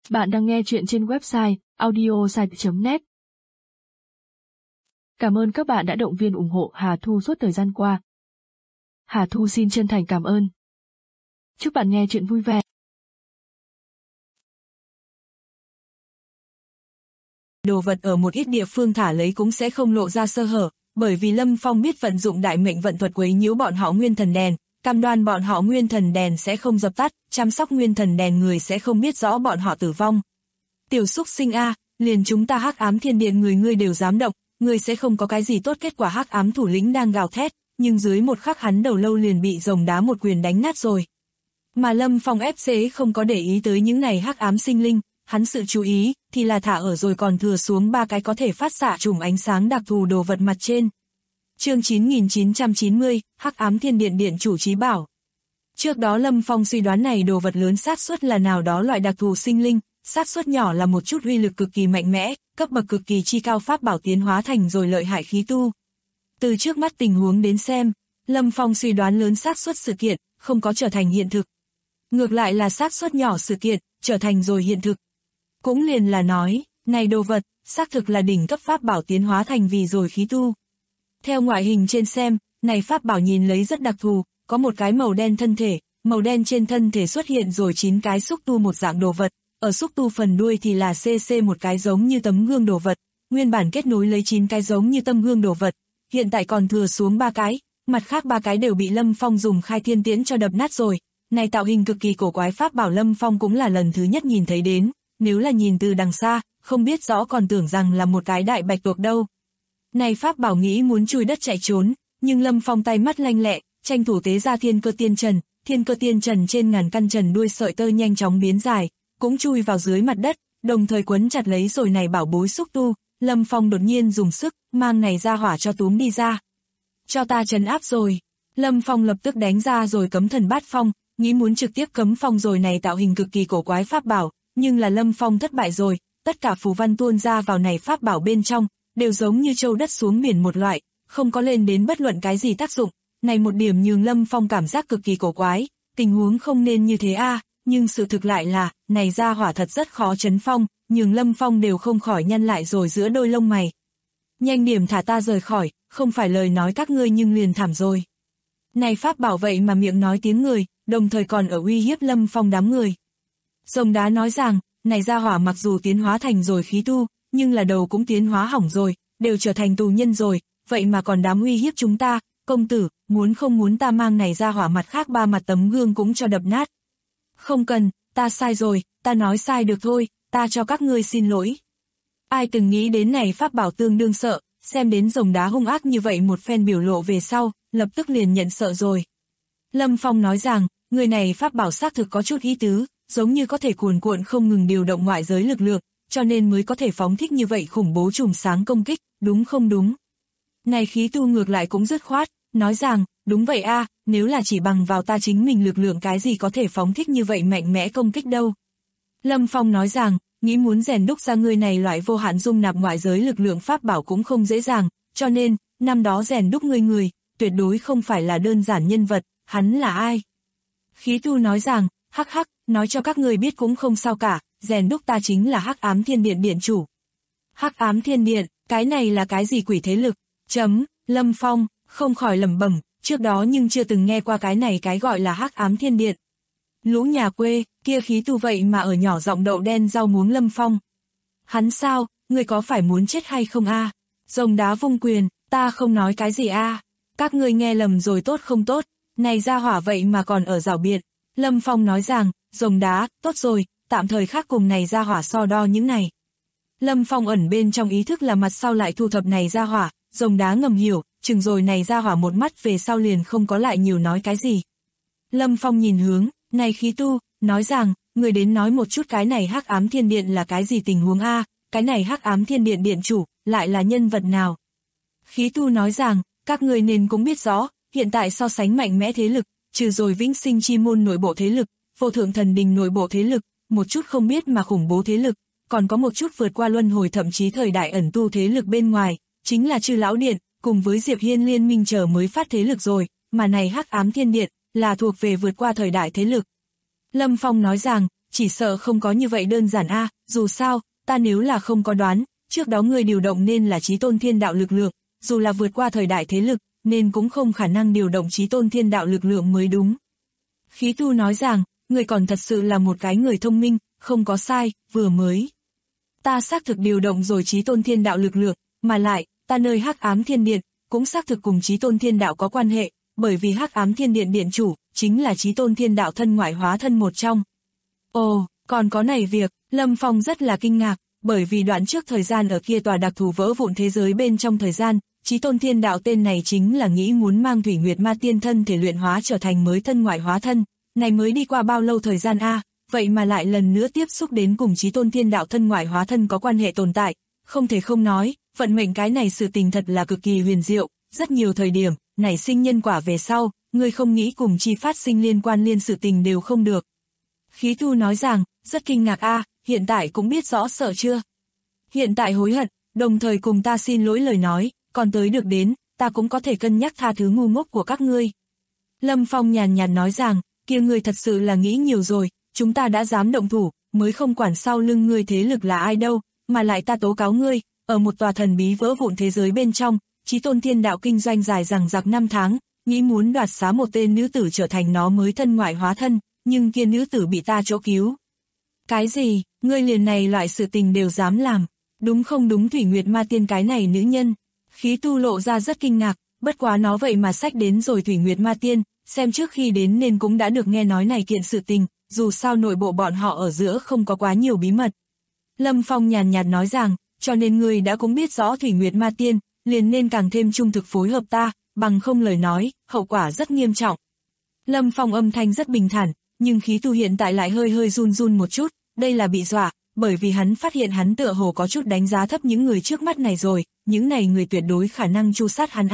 Bạn đang nghe chuyện trên website audiosite.net. Cảm ơn các bạn đã động viên ủng hộ Hà Thu suốt thời gian qua. Hà Thu xin chân thành cảm ơn. Chúc bạn nghe chuyện vui vẻ. Đồ vật ở một ít địa phương thả lấy cũng sẽ không lộ ra sơ hở, bởi vì Lâm Phong biết vận dụng đại mệnh vận thuật quấy nhiễu bọn họ nguyên thần đèn, cam đoan bọn họ nguyên thần đèn sẽ không dập tắt, chăm sóc nguyên thần đèn người sẽ không biết rõ bọn họ tử vong. Tiểu xúc sinh a, liền chúng ta Hắc Ám Thiên Điện ngươi đều dám động, ngươi sẽ không có cái gì tốt kết quả. Hắc Ám thủ lĩnh đang gào thét, nhưng dưới một khắc hắn đầu lâu liền bị rồng đá một quyền đánh nát rồi. Mà Lâm Phong FC không có để ý tới những này Hắc Ám sinh linh, hắn sự chú ý thì là thả ở rồi còn thừa xuống 3 cái có thể phát xạ chùm ánh sáng đặc thù đồ vật mặt trên. Chương 9990, Hắc Ám Thiên Điện Điện chủ trí bảo. Trước đó Lâm Phong suy đoán này đồ vật lớn xác suất là nào đó loại đặc thù sinh linh, xác suất nhỏ là một chút uy lực cực kỳ mạnh mẽ, cấp bậc cực kỳ chi cao pháp bảo tiến hóa thành rồi lợi hại khí tu. Từ trước mắt tình huống đến xem, Lâm Phong suy đoán lớn xác suất sự kiện không có trở thành hiện thực. Ngược lại là xác suất nhỏ sự kiện trở thành rồi hiện thực. Cũng liền là nói, này đồ vật xác thực là đỉnh cấp pháp bảo tiến hóa thành vì rồi khí tu. Theo ngoại hình trên xem, này pháp bảo nhìn lấy rất đặc thù, có một cái màu đen thân thể, màu đen trên thân thể xuất hiện rồi 9 cái xúc tu một dạng đồ vật, ở xúc tu phần đuôi thì là CC một cái giống như tấm gương đồ vật, nguyên bản kết nối lấy 9 cái giống như tấm gương đồ vật, hiện tại còn thừa xuống 3 cái, mặt khác 3 cái đều bị Lâm Phong dùng khai thiên tiễn cho đập nát rồi. Này tạo hình cực kỳ cổ quái pháp bảo Lâm Phong cũng là lần thứ nhất nhìn thấy đến, nếu là nhìn từ đằng xa, không biết rõ còn tưởng rằng là một cái đại bạch tuộc đâu. Này pháp bảo nghĩ muốn chui đất chạy trốn, nhưng Lâm Phong tay mắt lanh lẹ, tranh thủ tế ra thiên cơ tiên trần trên ngàn căn trần đuôi sợi tơ nhanh chóng biến dài, cũng chui vào dưới mặt đất, đồng thời quấn chặt lấy rồi này bảo bối xúc tu. Lâm Phong đột nhiên dùng sức, mang này ra hỏa cho túm đi ra. Cho ta trấn áp rồi. Lâm Phong lập tức đánh ra rồi cấm thần bát phong, nghĩ muốn trực tiếp cấm phong rồi này tạo hình cực kỳ cổ quái pháp bảo, nhưng là Lâm Phong thất bại rồi, tất cả phù văn tuôn ra vào này pháp bảo bên trong, đều giống như châu đất xuống biển một loại, không có lên đến bất luận cái gì tác dụng. Này một điểm nhường Lâm Phong cảm giác cực kỳ cổ quái, tình huống không nên như thế a, nhưng sự thực lại là, này ra hỏa thật rất khó trấn phong, nhường Lâm Phong đều không khỏi nhăn lại rồi giữa đôi lông mày. Nhanh điểm thả ta rời khỏi, không phải lời nói các ngươi nhưng liền thảm rồi. Này pháp bảo vậy mà miệng nói tiếng người, đồng thời còn ở uy hiếp Lâm Phong đám người. Rồng đá nói rằng, này ra hỏa mặc dù tiến hóa thành rồi khí tu, nhưng là đầu cũng tiến hóa hỏng rồi, đều trở thành tù nhân rồi, vậy mà còn dám uy hiếp chúng ta, công tử, muốn không muốn ta mang này ra hỏa mặt khác 3 mặt tấm gương cũng cho đập nát. Không cần, ta sai rồi, ta nói sai được thôi, ta cho các ngươi xin lỗi. Ai từng nghĩ đến này pháp bảo tương đương sợ, xem đến rồng đá hung ác như vậy một phen biểu lộ về sau, lập tức liền nhận sợ rồi. Lâm Phong nói rằng, người này pháp bảo xác thực có chút ý tứ, giống như có thể cuồn cuộn không ngừng điều động ngoại giới lực lượng, cho nên mới có thể phóng thích như vậy khủng bố chùm sáng công kích, đúng không đúng? Này khí tu ngược lại cũng dứt khoát, nói rằng, đúng vậy a, nếu là chỉ bằng vào ta chính mình lực lượng cái gì có thể phóng thích như vậy mạnh mẽ công kích đâu. Lâm Phong nói rằng, nghĩ muốn rèn đúc ra người này loại vô hạn dung nạp ngoại giới lực lượng pháp bảo cũng không dễ dàng, cho nên, năm đó rèn đúc người, tuyệt đối không phải là đơn giản nhân vật, hắn là ai? Khí tu nói rằng, hắc hắc, nói cho các ngươi biết cũng không sao cả, rèn đúc ta chính là Hắc Ám Thiên Điện Điện chủ. Hắc Ám Thiên Điện, cái này là cái gì quỷ thế lực? Lâm Phong không khỏi lẩm bẩm, trước đó nhưng chưa từng nghe qua cái này cái gọi là Hắc Ám Thiên Điện. Lũ nhà quê, kia khí tu vậy mà ở nhỏ giọng đậu đen rau muống Lâm Phong. Hắn sao, người có phải muốn chết hay không a? Rồng đá vung quyền, ta không nói cái gì a. Các ngươi nghe lầm rồi tốt không tốt, này ra hỏa vậy mà còn ở rảo biện. Lâm Phong nói rằng, rồng đá, tốt rồi, tạm thời khác cùng này ra hỏa so đo những này. Lâm Phong ẩn bên trong ý thức là mặt sau lại thu thập này ra hỏa, rồng đá ngầm hiểu, chừng rồi này ra hỏa một mắt về sau liền không có lại nhiều nói cái gì. Lâm Phong nhìn hướng, này khí tu, nói rằng, người đến nói một chút cái này Hắc Ám Thiên Điện là cái gì tình huống a, cái này Hắc Ám Thiên Điện điện chủ, lại là nhân vật nào. Khí tu nói rằng, các người nên cũng biết rõ, hiện tại so sánh mạnh mẽ thế lực, trừ rồi Vĩnh Sinh Chi Môn nội bộ thế lực, Vô Thượng Thần Đình nội bộ thế lực, một chút không biết mà khủng bố thế lực, còn có một chút vượt qua luân hồi thậm chí thời đại ẩn tu thế lực bên ngoài, chính là Chư Lão Điện, cùng với Diệp Hiên liên minh chờ mới phát thế lực rồi, mà này Hắc Ám Thiên Điện, là thuộc về vượt qua thời đại thế lực. Lâm Phong nói rằng, chỉ sợ không có như vậy đơn giản dù sao, ta nếu là không có đoán, trước đó người điều động nên là Chí Tôn Thiên Đạo lực lượng, dù là vượt qua thời đại thế lực, nên cũng không khả năng điều động Chí Tôn Thiên Đạo lực lượng mới đúng. Khí Tu nói rằng, người còn thật sự là một cái người thông minh, không có sai, vừa mới. Ta xác thực điều động rồi Chí Tôn Thiên Đạo lực lượng, mà lại, ta nơi Hắc Ám Thiên Điện, cũng xác thực cùng Chí Tôn Thiên Đạo có quan hệ, bởi vì Hắc Ám Thiên Điện điện chủ, chính là Chí Tôn Thiên Đạo thân ngoại hóa thân một trong. Ồ, còn có này việc, Lâm Phong rất là kinh ngạc, bởi vì đoạn trước thời gian ở kia tòa đặc thù vỡ vụn thế giới bên trong thời gian, Chí Tôn Thiên Đạo tên này chính là nghĩ muốn mang Thủy Nguyệt Ma Tiên thân thể luyện hóa trở thành mới thân ngoại hóa thân, này mới đi qua bao lâu thời gian vậy mà lại lần nữa tiếp xúc đến cùng Chí Tôn Thiên Đạo thân ngoại hóa thân có quan hệ tồn tại, không thể không nói, vận mệnh cái này sự tình thật là cực kỳ huyền diệu, rất nhiều thời điểm, nảy sinh nhân quả về sau, người không nghĩ cùng chi phát sinh liên quan liên sự tình đều không được. Khí Tu nói rằng, rất kinh ngạc hiện tại cũng biết rõ sợ chưa? Hiện tại hối hận, đồng thời cùng ta xin lỗi lời nói, còn tới được đến, ta cũng có thể cân nhắc tha thứ ngu ngốc của các ngươi. Lâm Phong nhàn nhạt nói rằng, kia ngươi thật sự là nghĩ nhiều rồi, chúng ta đã dám động thủ, mới không quản sau lưng ngươi thế lực là ai đâu, mà lại ta tố cáo ngươi, ở một tòa thần bí vỡ vụn thế giới bên trong, Chí Tôn Thiên Đạo kinh doanh dài dằng dặc 5 tháng, nghĩ muốn đoạt xá một tên nữ tử trở thành nó mới thân ngoại hóa thân, nhưng kia nữ tử bị ta chỗ cứu. Cái gì, ngươi liền này loại sự tình đều dám làm, đúng không đúng Thủy Nguyệt Ma Tiên cái này nữ nhân? Khí Tu lộ ra rất kinh ngạc, bất quá nó vậy mà xách đến rồi Thủy Nguyệt Ma Tiên, xem trước khi đến nên cũng đã được nghe nói này kiện sự tình, dù sao nội bộ bọn họ ở giữa không có quá nhiều bí mật. Lâm Phong nhàn nhạt nói rằng, cho nên ngươi đã cũng biết rõ Thủy Nguyệt Ma Tiên, liền nên càng thêm trung thực phối hợp ta, bằng không lời nói, hậu quả rất nghiêm trọng. Lâm Phong âm thanh rất bình thản, nhưng khí tu hiện tại lại hơi hơi run run một chút, đây là bị dọa, bởi vì hắn phát hiện hắn tựa hồ có chút đánh giá thấp những người trước mắt này rồi, những này người tuyệt đối khả năng tru sát hắn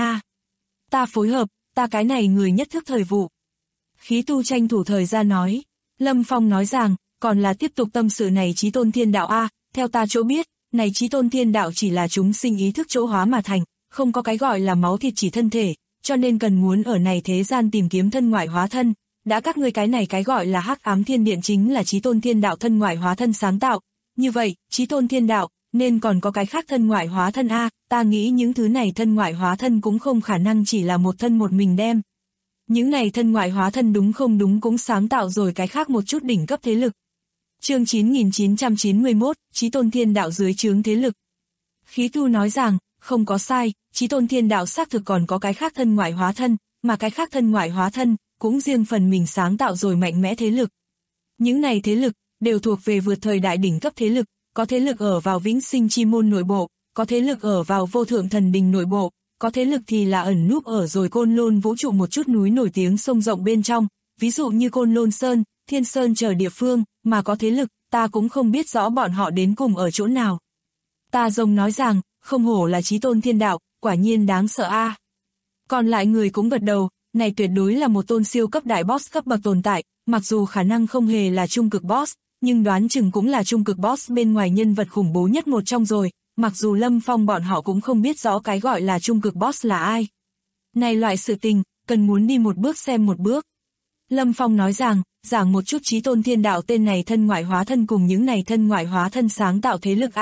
Ta phối hợp, ta cái này người nhất thức thời vụ. Khí tu tranh thủ thời gian nói, Lâm Phong nói rằng, còn là tiếp tục tâm sự này Chí Tôn Thiên Đạo theo ta chỗ biết, này Chí Tôn Thiên Đạo chỉ là chúng sinh ý thức chỗ hóa mà thành, không có cái gọi là máu thịt chỉ thân thể, cho nên cần muốn ở này thế gian tìm kiếm thân ngoại hóa thân, đã các ngươi cái này cái gọi là Hắc Ám Thiên Điện chính là Chí Tôn Thiên Đạo thân ngoại hóa thân sáng tạo, như vậy, Chí Tôn Thiên Đạo, nên còn có cái khác thân ngoại hóa thân ta nghĩ những thứ này thân ngoại hóa thân cũng không khả năng chỉ là một thân một mình đem. Những này thân ngoại hóa thân đúng không đúng cũng sáng tạo rồi cái khác một chút đỉnh cấp thế lực. Chương 9991, Chí Tôn Thiên Đạo dưới trướng thế lực. Khí Tu nói rằng, không có sai, Chí Tôn Thiên Đạo xác thực còn có cái khác thân ngoại hóa thân, mà cái khác thân ngoại hóa thân, cũng riêng phần mình sáng tạo rồi mạnh mẽ thế lực. Những này thế lực, đều thuộc về vượt thời đại đỉnh cấp thế lực, có thế lực ở vào Vĩnh Sinh Chi Môn nội bộ, có thế lực ở vào Vô Thượng Thần Đình nội bộ, có thế lực thì là ẩn núp ở rồi Côn Lôn vũ trụ một chút núi nổi tiếng sông rộng bên trong, ví dụ như Côn Lôn Sơn, Thiên Sơn chờ địa phương, mà có thế lực, ta cũng không biết rõ bọn họ đến cùng ở chỗ nào. Ta rồng nói rằng, không hổ là Chí Tôn Thiên Đạo, quả nhiên đáng sợ Còn lại người cũng gật đầu, này tuyệt đối là một tôn siêu cấp đại boss cấp bậc tồn tại, mặc dù khả năng không hề là trung cực boss, nhưng đoán chừng cũng là trung cực boss bên ngoài nhân vật khủng bố nhất một trong rồi, mặc dù Lâm Phong bọn họ cũng không biết rõ cái gọi là trung cực boss là ai. Này loại sự tình, cần muốn đi một bước xem một bước. Lâm Phong nói rằng, giảng một chút Chí Tôn Thiên Đạo tên này thân ngoại hóa thân cùng những này thân ngoại hóa thân sáng tạo thế lực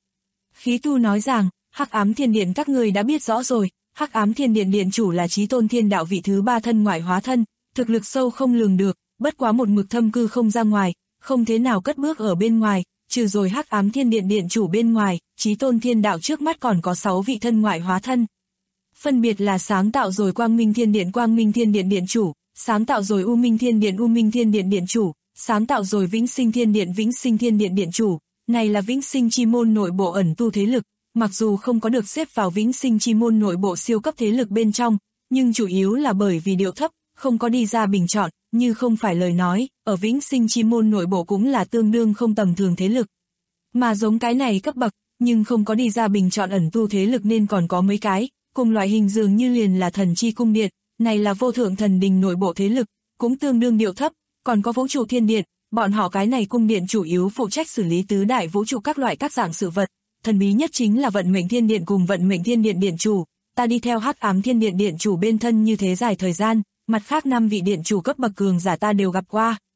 Khí Tu nói rằng, Hắc Ám Thiên Điện các người đã biết rõ rồi, Hắc Ám Thiên Điện điện chủ là Chí Tôn Thiên Đạo vị thứ 3 thân ngoại hóa thân, thực lực sâu không lường được, bất quá một mực thâm cư không ra ngoài, không thế nào cất bước ở bên ngoài, trừ rồi Hắc Ám Thiên Điện điện chủ bên ngoài, Chí Tôn Thiên Đạo trước mắt còn có 6 vị thân ngoại hóa thân. Phân biệt là sáng tạo rồi Quang Minh Thiên Điện điện chủ, sáng tạo rồi U Minh Thiên Điện điện chủ, sáng tạo rồi Vĩnh Sinh Thiên Điện điện chủ, này là Vĩnh Sinh Chi Môn nội bộ ẩn tu thế lực, mặc dù không có được xếp vào Vĩnh Sinh Chi Môn nội bộ siêu cấp thế lực bên trong, nhưng chủ yếu là bởi vì điệu thấp, không có đi ra bình chọn, như không phải lời nói, ở Vĩnh Sinh Chi Môn nội bộ cũng là tương đương không tầm thường thế lực. Mà giống cái này cấp bậc, nhưng không có đi ra bình chọn ẩn tu thế lực nên còn có mấy cái, cùng loại hình dường như liền là Thần Chi Cung Điện, này là Vô Thượng Thần Đình nội bộ thế lực, cũng tương đương điệu thấp, còn có Vũ Trụ Thiên Điện, bọn họ cái này cung điện chủ yếu phụ trách xử lý tứ đại vũ trụ các loại các dạng sự vật, thần bí nhất chính là Vận Mệnh Thiên Điện cùng Vận Mệnh Thiên Điện điện chủ, ta đi theo Hắc Ám Thiên Điện điện chủ bên thân như thế dài thời gian, mặt khác 5 vị điện chủ cấp bậc cường giả ta đều gặp qua.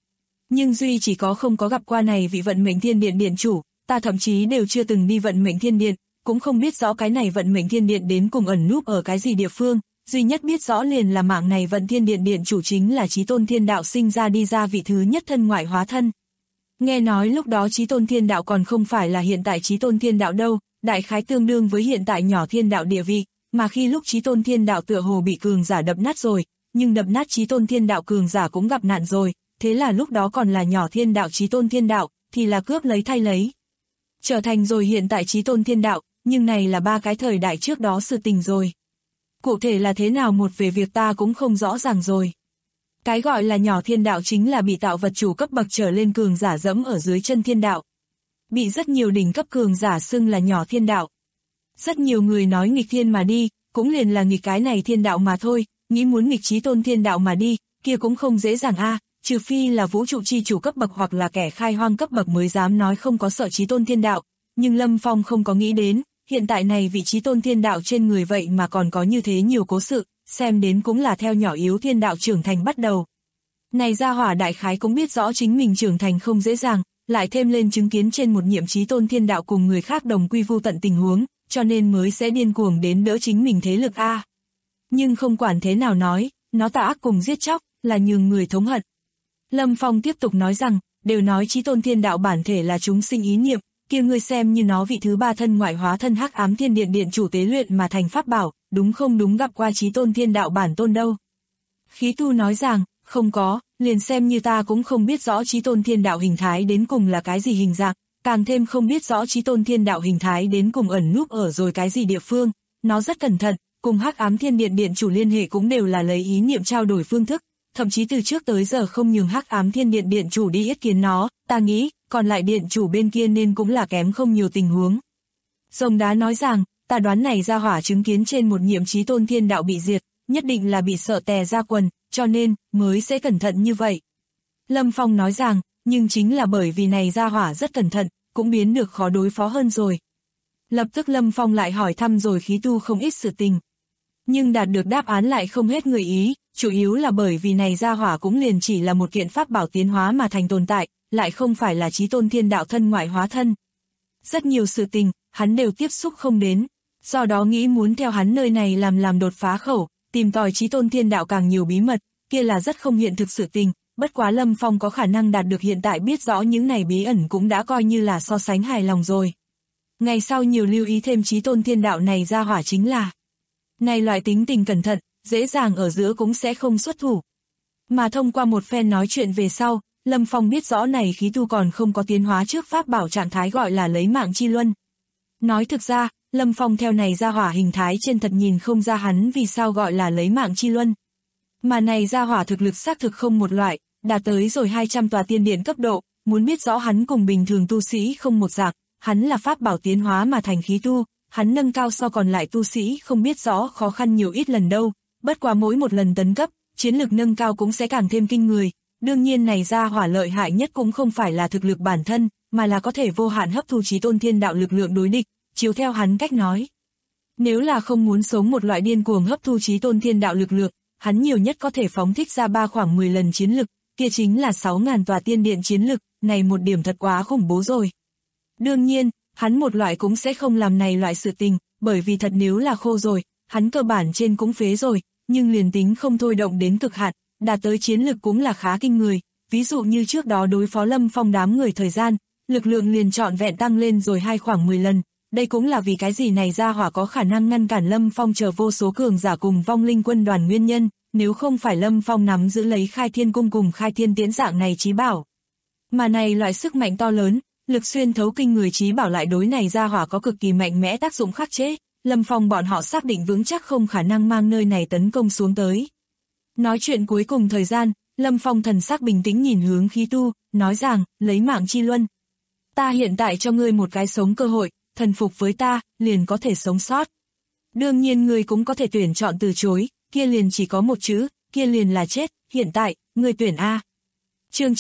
Nhưng duy chỉ có không có gặp qua này vị vận mệnh thiên điện điện chủ, ta thậm chí đều chưa từng đi vận mệnh thiên điện, cũng không biết rõ cái này vận mệnh thiên điện đến cùng ẩn núp ở cái gì địa phương, duy nhất biết rõ liền là mạng này vận thiên điện điện chủ chính là Chí Tôn Thiên Đạo sinh ra đi ra vị thứ nhất thân ngoại hóa thân. Nghe nói lúc đó Chí Tôn Thiên Đạo còn không phải là hiện tại Chí Tôn Thiên Đạo đâu, đại khái tương đương với hiện tại nhỏ thiên đạo địa vị, mà khi lúc Chí Tôn Thiên Đạo tựa hồ bị cường giả đập nát rồi, nhưng đập nát Chí Tôn Thiên Đạo cường giả cũng gặp nạn rồi, thế là lúc đó còn là nhỏ thiên đạo Chí Tôn Thiên Đạo, thì là cướp lấy thay lấy. Trở thành rồi hiện tại Chí Tôn Thiên Đạo, nhưng này là 3 cái thời đại trước đó sự tình rồi. Cụ thể là thế nào một về việc ta cũng không rõ ràng rồi. Cái gọi là nhỏ thiên đạo chính là bị tạo vật chủ cấp bậc trở lên cường giả dẫm ở dưới chân thiên đạo. Bị rất nhiều đỉnh cấp cường giả xưng là nhỏ thiên đạo. Rất nhiều người nói nghịch thiên mà đi, cũng liền là nghịch cái này thiên đạo mà thôi, nghĩ muốn nghịch Chí Tôn Thiên Đạo mà đi, kia cũng không dễ dàng a, trừ phi là vũ trụ chi chủ cấp bậc hoặc là kẻ khai hoang cấp bậc mới dám nói không có sợ Chí Tôn Thiên Đạo, nhưng Lâm Phong không có nghĩ đến, hiện tại này vị Chí Tôn Thiên Đạo trên người vậy mà còn có như thế nhiều cố sự, xem đến cũng là theo nhỏ yếu thiên đạo trưởng thành bắt đầu. Này gia hỏa đại khái cũng biết rõ chính mình trưởng thành không dễ dàng, lại thêm lên chứng kiến trên một nhiệm Chí Tôn Thiên Đạo cùng người khác đồng quy vu tận tình huống, cho nên mới sẽ điên cuồng đến đỡ chính mình thế lực a. Nhưng không quản thế nào nói, nó tà ác cùng giết chóc, là nhường người thống hận. Lâm Phong tiếp tục nói rằng, đều nói Chí Tôn Thiên Đạo bản thể là chúng sinh ý niệm, kia ngươi xem như nó vị thứ 3 thân ngoại hóa thân Hắc Ám Thiên Điện điện chủ tế luyện mà thành pháp bảo, đúng không đúng gặp qua Chí Tôn Thiên Đạo bản tôn đâu. Khí Tu nói rằng, không có, liền xem như ta cũng không biết rõ Chí Tôn Thiên Đạo hình thái đến cùng là cái gì hình dạng, càng thêm không biết rõ Chí Tôn Thiên Đạo hình thái đến cùng ẩn núp ở rồi cái gì địa phương, nó rất cẩn thận, cùng Hắc Ám Thiên Điện điện chủ liên hệ cũng đều là lấy ý niệm trao đổi phương thức, thậm chí từ trước tới giờ không nhường Hắc Ám Thiên Điện điện chủ đi yết kiến nó, ta nghĩ, còn lại điện chủ bên kia nên cũng là kém không nhiều tình huống. Rồng Đá nói rằng, ta đoán này gia hỏa chứng kiến trên một nhiệm Chí Tôn Thiên Đạo bị diệt, nhất định là bị sợ tè ra quần, cho nên, mới sẽ cẩn thận như vậy. Lâm Phong nói rằng, nhưng chính là bởi vì này gia hỏa rất cẩn thận, cũng biến được khó đối phó hơn rồi. Lập tức Lâm Phong lại hỏi thăm rồi Khí Tu không ít sự tình. Nhưng đạt được đáp án lại không hết người ý, chủ yếu là bởi vì này gia hỏa cũng liền chỉ là một kiện pháp bảo tiến hóa mà thành tồn tại, lại không phải là Chí Tôn Thiên Đạo thân ngoại hóa thân. Rất nhiều sự tình, hắn đều tiếp xúc không đến, do đó nghĩ muốn theo hắn nơi này làm đột phá khẩu, tìm tòi Chí Tôn Thiên Đạo càng nhiều bí mật, kia là rất không hiện thực sự tình, bất quá Lâm Phong có khả năng đạt được hiện tại biết rõ những này bí ẩn cũng đã coi như là so sánh hài lòng rồi. Ngày sau nhiều lưu ý thêm Chí Tôn Thiên Đạo này gia hỏa chính là này loại tính tình cẩn thận, dễ dàng ở giữa cũng sẽ không xuất thủ. Mà thông qua một phen nói chuyện về sau, Lâm Phong biết rõ này Khí Tu còn không có tiến hóa trước pháp bảo trạng thái gọi là lấy mạng chi luân. Nói thực ra, Lâm Phong theo này gia hỏa hình thái trên thật nhìn không ra hắn vì sao gọi là lấy mạng chi luân. Mà này gia hỏa thực lực xác thực không một loại, đạt tới rồi 200 tòa tiên điện cấp độ, muốn biết rõ hắn cùng bình thường tu sĩ không một dạng, hắn là pháp bảo tiến hóa mà thành khí tu, hắn nâng cao so còn lại tu sĩ không biết rõ khó khăn nhiều ít lần đâu, bất quá mỗi một lần tấn cấp, chiến lực nâng cao cũng sẽ càng thêm kinh người. Đương nhiên này gia hỏa lợi hại nhất cũng không phải là thực lực bản thân, mà là có thể vô hạn hấp thu Chí Tôn Thiên Đạo lực lượng đối địch, chiếu theo hắn cách nói. Nếu là không muốn sống một loại điên cuồng hấp thu Chí Tôn Thiên Đạo lực lượng, hắn nhiều nhất có thể phóng thích ra khoảng 10 lần chiến lực, kia chính là 6.000 tòa tiên điện chiến lực, này một điểm thật quá khủng bố rồi. Đương nhiên, hắn một loại cũng sẽ không làm này loại sự tình, bởi vì thật nếu là khô rồi, hắn cơ bản trên cũng phế rồi, nhưng liền tính không thôi động đến cực hạn, đạt tới chiến lực cũng là khá kinh người, ví dụ như trước đó đối phó Lâm Phong đám người thời gian, lực lượng liền trọn vẹn tăng lên rồi khoảng 10 lần, đây cũng là vì cái gì này gia hỏa có khả năng ngăn cản Lâm Phong chờ vô số cường giả cùng vong linh quân đoàn nguyên nhân, nếu không phải Lâm Phong nắm giữ lấy Khai Thiên Cung cùng Khai Thiên Tiễn dạng này chí bảo. Mà này loại sức mạnh to lớn, lực xuyên thấu kinh người chí bảo lại đối này gia hỏa có cực kỳ mạnh mẽ tác dụng khắc chế, Lâm Phong bọn họ xác định vững chắc không khả năng mang nơi này tấn công xuống tới. Nói chuyện cuối cùng thời gian, Lâm Phong thần sắc bình tĩnh nhìn hướng Khí Tu, nói rằng, lấy mạng chi luân. Ta hiện tại cho ngươi một cái sống cơ hội, thần phục với ta, liền có thể sống sót. Đương nhiên ngươi cũng có thể tuyển chọn từ chối, kia liền chỉ có một chữ, kia liền là chết, hiện tại, ngươi tuyển A. Chương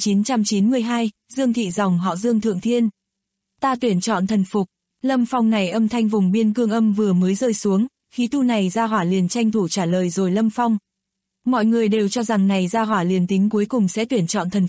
9992, Dương Thị dòng họ Dương Thượng Thiên. Ta tuyển chọn thần phục. Lâm Phong này âm thanh vùng biên cương âm vừa mới rơi xuống, Khí Tu này ra hỏa liền tranh thủ trả lời rồi Lâm Phong. Mọi người đều cho rằng này ra hỏa liền tính cuối cùng sẽ tuyển chọn thần phục,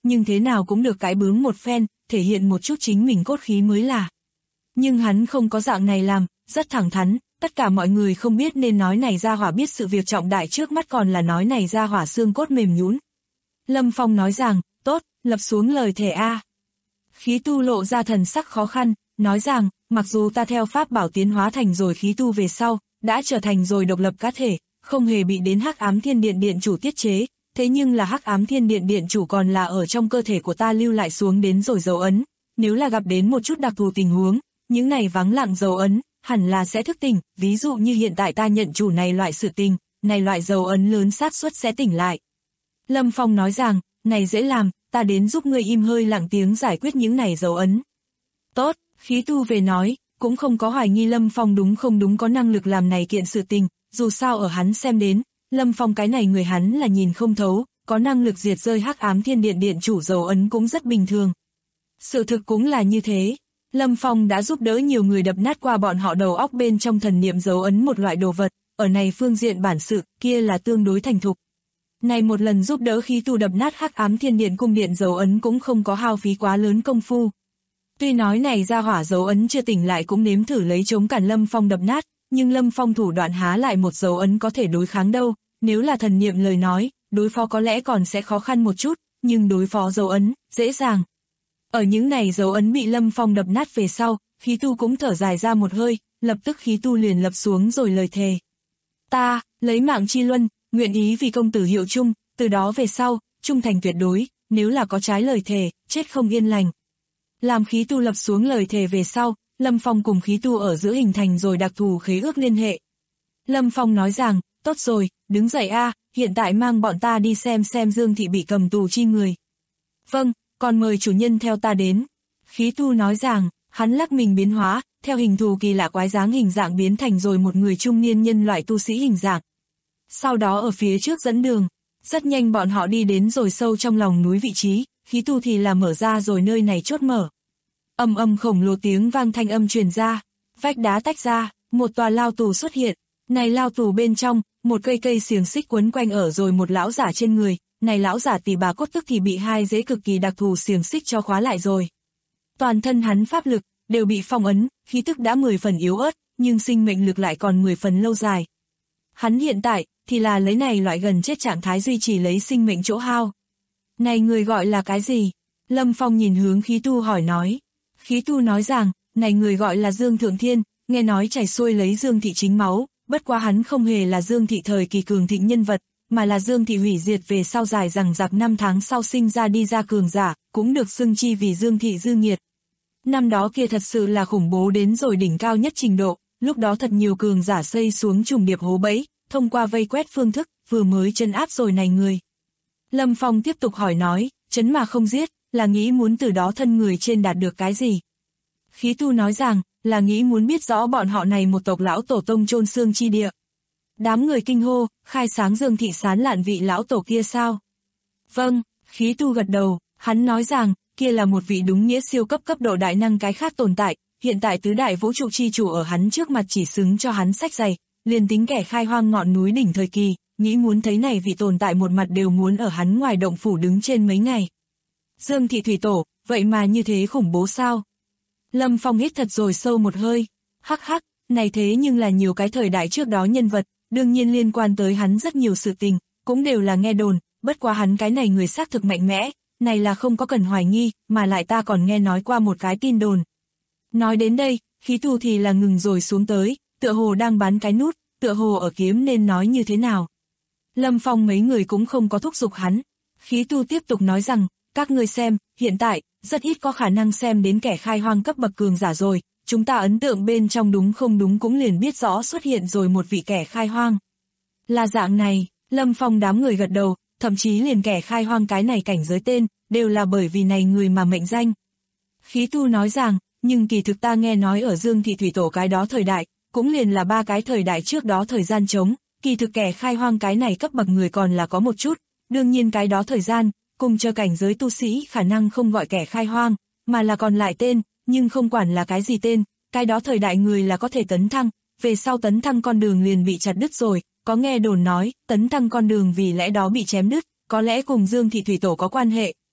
nhưng thế nào cũng được cái bướng một phen, thể hiện một chút chính mình cốt khí mới là. Nhưng hắn không có dạng này làm, rất thẳng thắn, tất cả mọi người không biết nên nói này ra hỏa biết sự việc trọng đại trước mắt còn là nói này ra hỏa xương cốt mềm nhũn. Lâm Phong nói rằng, tốt, lập xuống lời thề a. Khí tu lộ ra thần sắc khó khăn, nói rằng, mặc dù ta theo pháp bảo tiến hóa thành rồi khí tu về sau, đã trở thành rồi độc lập cá thể, không hề bị đến Hắc Ám Thiên Điện Điện chủ tiết chế, thế nhưng là Hắc Ám Thiên Điện Điện chủ còn là ở trong cơ thể của ta lưu lại xuống đến rồi dấu ấn, nếu là gặp đến một chút đặc thù tình huống, những này vắng lặng dấu ấn, hẳn là sẽ thức tỉnh, ví dụ như hiện tại ta nhận chủ này loại sự tình, này loại dấu ấn lớn xác suất sẽ tỉnh lại. Lâm Phong nói rằng, này dễ làm, ta đến giúp ngươi im hơi lặng tiếng giải quyết những này dấu ấn. Tốt, khí tu về nói, cũng không có hoài nghi Lâm Phong đúng không đúng có năng lực làm này kiện sự tình, dù sao ở hắn xem đến, Lâm Phong cái này người hắn là nhìn không thấu, có năng lực diệt rơi Hắc Ám Thiên Điện Điện chủ dấu ấn cũng rất bình thường. Sự thực cũng là như thế, Lâm Phong đã giúp đỡ nhiều người đập nát qua bọn họ đầu óc bên trong thần niệm dấu ấn một loại đồ vật, ở này phương diện bản sự kia là tương đối thành thục. Này một lần giúp đỡ khí tu đập nát Hắc Ám Thiên Điện cung điện dấu ấn cũng không có hao phí quá lớn công phu. Tuy nói này ra hỏa dấu ấn chưa tỉnh lại cũng nếm thử lấy chống cản Lâm Phong đập nát, nhưng Lâm Phong thủ đoạn há lại một dấu ấn có thể đối kháng đâu, nếu là thần niệm lời nói, đối phó có lẽ còn sẽ khó khăn một chút, nhưng đối phó dấu ấn, dễ dàng. Ở những này dấu ấn bị Lâm Phong đập nát về sau, khí tu cũng thở dài ra một hơi, lập tức khí tu liền lập xuống rồi lời thề. Ta, lấy mạng chi luân, nguyện ý vì công tử hiệu chung, từ đó về sau, trung thành tuyệt đối, nếu là có trái lời thề, chết không yên lành. Làm khí tu lập xuống lời thề về sau, Lâm Phong cùng khí tu ở giữa hình thành rồi đặc thù khế ước liên hệ. Lâm Phong nói rằng, tốt rồi, đứng dậy a, hiện tại mang bọn ta đi xem Dương thị bị cầm tù chi người. Vâng, còn mời chủ nhân theo ta đến. Khí tu nói rằng, hắn lắc mình biến hóa, theo hình thù kỳ lạ quái dáng hình dạng biến thành rồi một người trung niên nhân loại tu sĩ hình dạng. Sau đó ở phía trước dẫn đường, rất nhanh bọn họ đi đến rồi sâu trong lòng núi vị trí, khí tu thì là mở ra rồi nơi này chốt mở. Ầm ầm khổng lồ tiếng vang thanh âm truyền ra, vách đá tách ra, một tòa lao tù xuất hiện. Này lao tù bên trong, một cây xiềng xích quấn quanh ở rồi một lão giả trên người, này lão giả tỷ bà cốt tức thì bị hai dễ cực kỳ đặc thù xiềng xích cho khóa lại rồi. Toàn thân hắn pháp lực đều bị phong ấn, khí tức đã 10 phần yếu ớt, nhưng sinh mệnh lực lại còn 10 phần lâu dài. Hắn hiện tại thì là lấy này loại gần chết trạng thái duy trì lấy sinh mệnh chỗ hao. Này người gọi là cái gì? Lâm Phong nhìn hướng khí tu hỏi nói. Khí tu nói rằng, này người gọi là Dương Thượng Thiên, nghe nói chảy xuôi lấy Dương thị chính máu, bất quá hắn không hề là Dương thị thời kỳ cường thịnh nhân vật, mà là Dương thị hủy diệt về sau dài rằng rạc 5 tháng sau sinh ra đi ra cường giả, cũng được xưng chi vì Dương thị dư nghiệt. Năm đó kia thật sự là khủng bố đến rồi đỉnh cao nhất trình độ, lúc đó thật nhiều cường giả xây xuống trùng điệp hố bẫy, thông qua vây quét phương thức, vừa mới trấn áp rồi này người. Lâm Phong tiếp tục hỏi nói, trấn mà không giết, là nghĩ muốn từ đó thân người trên đạt được cái gì? Khí tu nói rằng, là nghĩ muốn biết rõ bọn họ này một tộc lão tổ tông chôn xương chi địa. Đám người kinh hô, khai sáng Dương thị sán lạn vị lão tổ kia sao? Vâng, khí tu gật đầu, hắn nói rằng, kia là một vị đúng nghĩa siêu cấp độ đại năng cái khác tồn tại, hiện tại tứ đại vũ trụ chi chủ ở hắn trước mặt chỉ xứng cho hắn sách giày, liền tính kẻ khai hoang ngọn núi đỉnh thời kỳ, nghĩ muốn thấy này vị tồn tại một mặt đều muốn ở hắn ngoài động phủ đứng trên mấy ngày. Dương thị thủy tổ, vậy mà như thế khủng bố sao? Lâm Phong hít thật rồi sâu một hơi, hắc hắc, này thế nhưng là nhiều cái thời đại trước đó nhân vật, đương nhiên liên quan tới hắn rất nhiều sự tình, cũng đều là nghe đồn, bất quá hắn cái này người xác thực mạnh mẽ, này là không có cần hoài nghi, mà lại ta còn nghe nói qua một cái tin đồn. Nói đến đây, khí tu thì là ngừng rồi xuống tới, tựa hồ đang bán cái nút, tựa hồ ở kiếm nên nói như thế nào. Lâm Phong mấy người cũng không có thúc giục hắn, khí tu tiếp tục nói rằng, các ngươi xem, hiện tại, rất ít có khả năng xem đến kẻ khai hoang cấp bậc cường giả rồi, chúng ta ấn tượng bên trong đúng không đúng cũng liền biết rõ xuất hiện rồi một vị kẻ khai hoang. Là dạng này, Lâm Phong đám người gật đầu, thậm chí liền kẻ khai hoang cái này cảnh giới tên, đều là bởi vì này người mà mệnh danh. Khí tu nói rằng, nhưng kỳ thực ta nghe nói ở Dương thị thủy tổ cái đó thời đại, cũng liền là 3 cái thời đại trước đó thời gian trống, kỳ thực kẻ khai hoang cái này cấp bậc người còn là có một chút, đương nhiên cái đó thời gian, cùng cho cảnh giới tu sĩ khả năng không gọi kẻ khai hoang, mà là còn lại tên, nhưng không quản là cái gì tên, cái đó thời đại người là có thể tấn thăng, về sau tấn thăng con đường liền bị chặt đứt rồi, có nghe đồn nói, tấn thăng con đường vì lẽ đó bị chém đứt, có lẽ cùng Dương thị thủy tổ có quan hệ.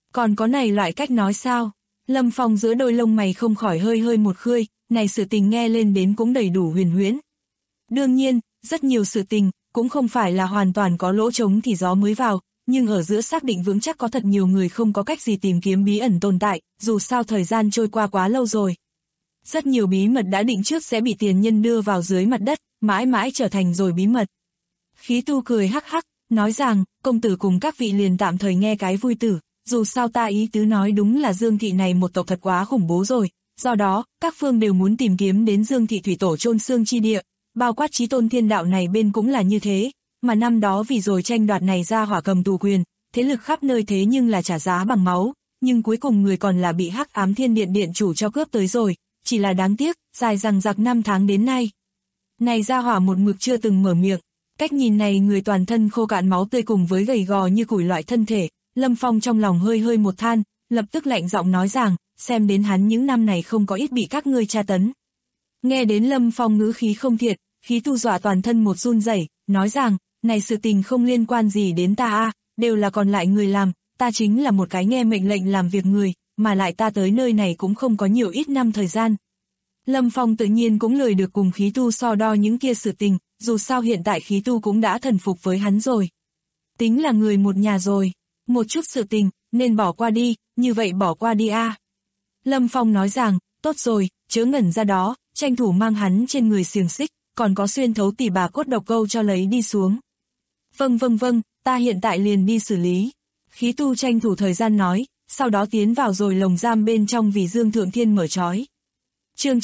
Còn có này loại cách nói sao? Lâm Phong giữa đôi lông mày không khỏi hơi hơi một khơi, này sự tình nghe lên đến cũng đầy đủ huyền huyễn. Đương nhiên, rất nhiều sự tình, cũng không phải là hoàn toàn có lỗ trống thì gió mới vào, nhưng ở giữa xác định vững chắc có thật nhiều người không có cách gì tìm kiếm bí ẩn tồn tại, dù sao thời gian trôi qua quá lâu rồi. Rất nhiều bí mật đã định trước sẽ bị tiền nhân đưa vào dưới mặt đất, mãi mãi trở thành rồi bí mật. Khí Tu cười hắc hắc, nói rằng, công tử cùng các vị liền tạm thời nghe cái vui tử, dù sao ta ý tứ nói đúng là Dương Thị này một tộc thật quá khủng bố rồi, do đó, các phương đều muốn tìm kiếm đến Dương Thị thủy tổ chôn xương chi địa, bao quát Chí Tôn Thiên Đạo này bên cũng là như thế, mà năm đó vì rồi tranh đoạt này ra hỏa cầm tù quyền, thế lực khắp nơi thế nhưng là trả giá bằng máu, nhưng cuối cùng người còn là bị Hắc Ám Thiên Điện điện chủ cho cướp tới rồi, chỉ là đáng tiếc, dài dằng dặc 5 tháng đến nay. Này ra hỏa một mực chưa từng mở miệng, cách nhìn này người toàn thân khô cạn máu tươi cùng với gầy gò như củi loại thân thể, Lâm Phong trong lòng hơi hơi một than, lập tức lạnh giọng nói rằng, xem đến hắn những năm này không có ít bị các ngươi tra tấn. Nghe đến Lâm Phong ngữ khí không thiệt, Khí Tu dọa toàn thân một run rẩy, nói rằng, này sự tình không liên quan gì đến ta a, đều là còn lại người làm, ta chính là một cái nghe mệnh lệnh làm việc người, mà lại ta tới nơi này cũng không có nhiều ít năm thời gian. Lâm Phong tự nhiên cũng lười được cùng Khí Tu so đo những kia sự tình, dù sao hiện tại Khí Tu cũng đã thần phục với hắn rồi. Tính là người một nhà rồi, một chút sự tình, nên bỏ qua đi, như vậy bỏ qua đi a. Lâm Phong nói rằng, tốt rồi, chớ ngẩn ra đó, tranh thủ mang hắn trên người xiềng xích, còn có xuyên thấu tỉ bà cốt độc câu cho lấy đi xuống. Vâng, ta hiện tại liền đi xử lý. Khí Tu tranh thủ thời gian nói, sau đó tiến vào rồi lồng giam bên trong vì Dương Thượng Thiên mở trói. Chương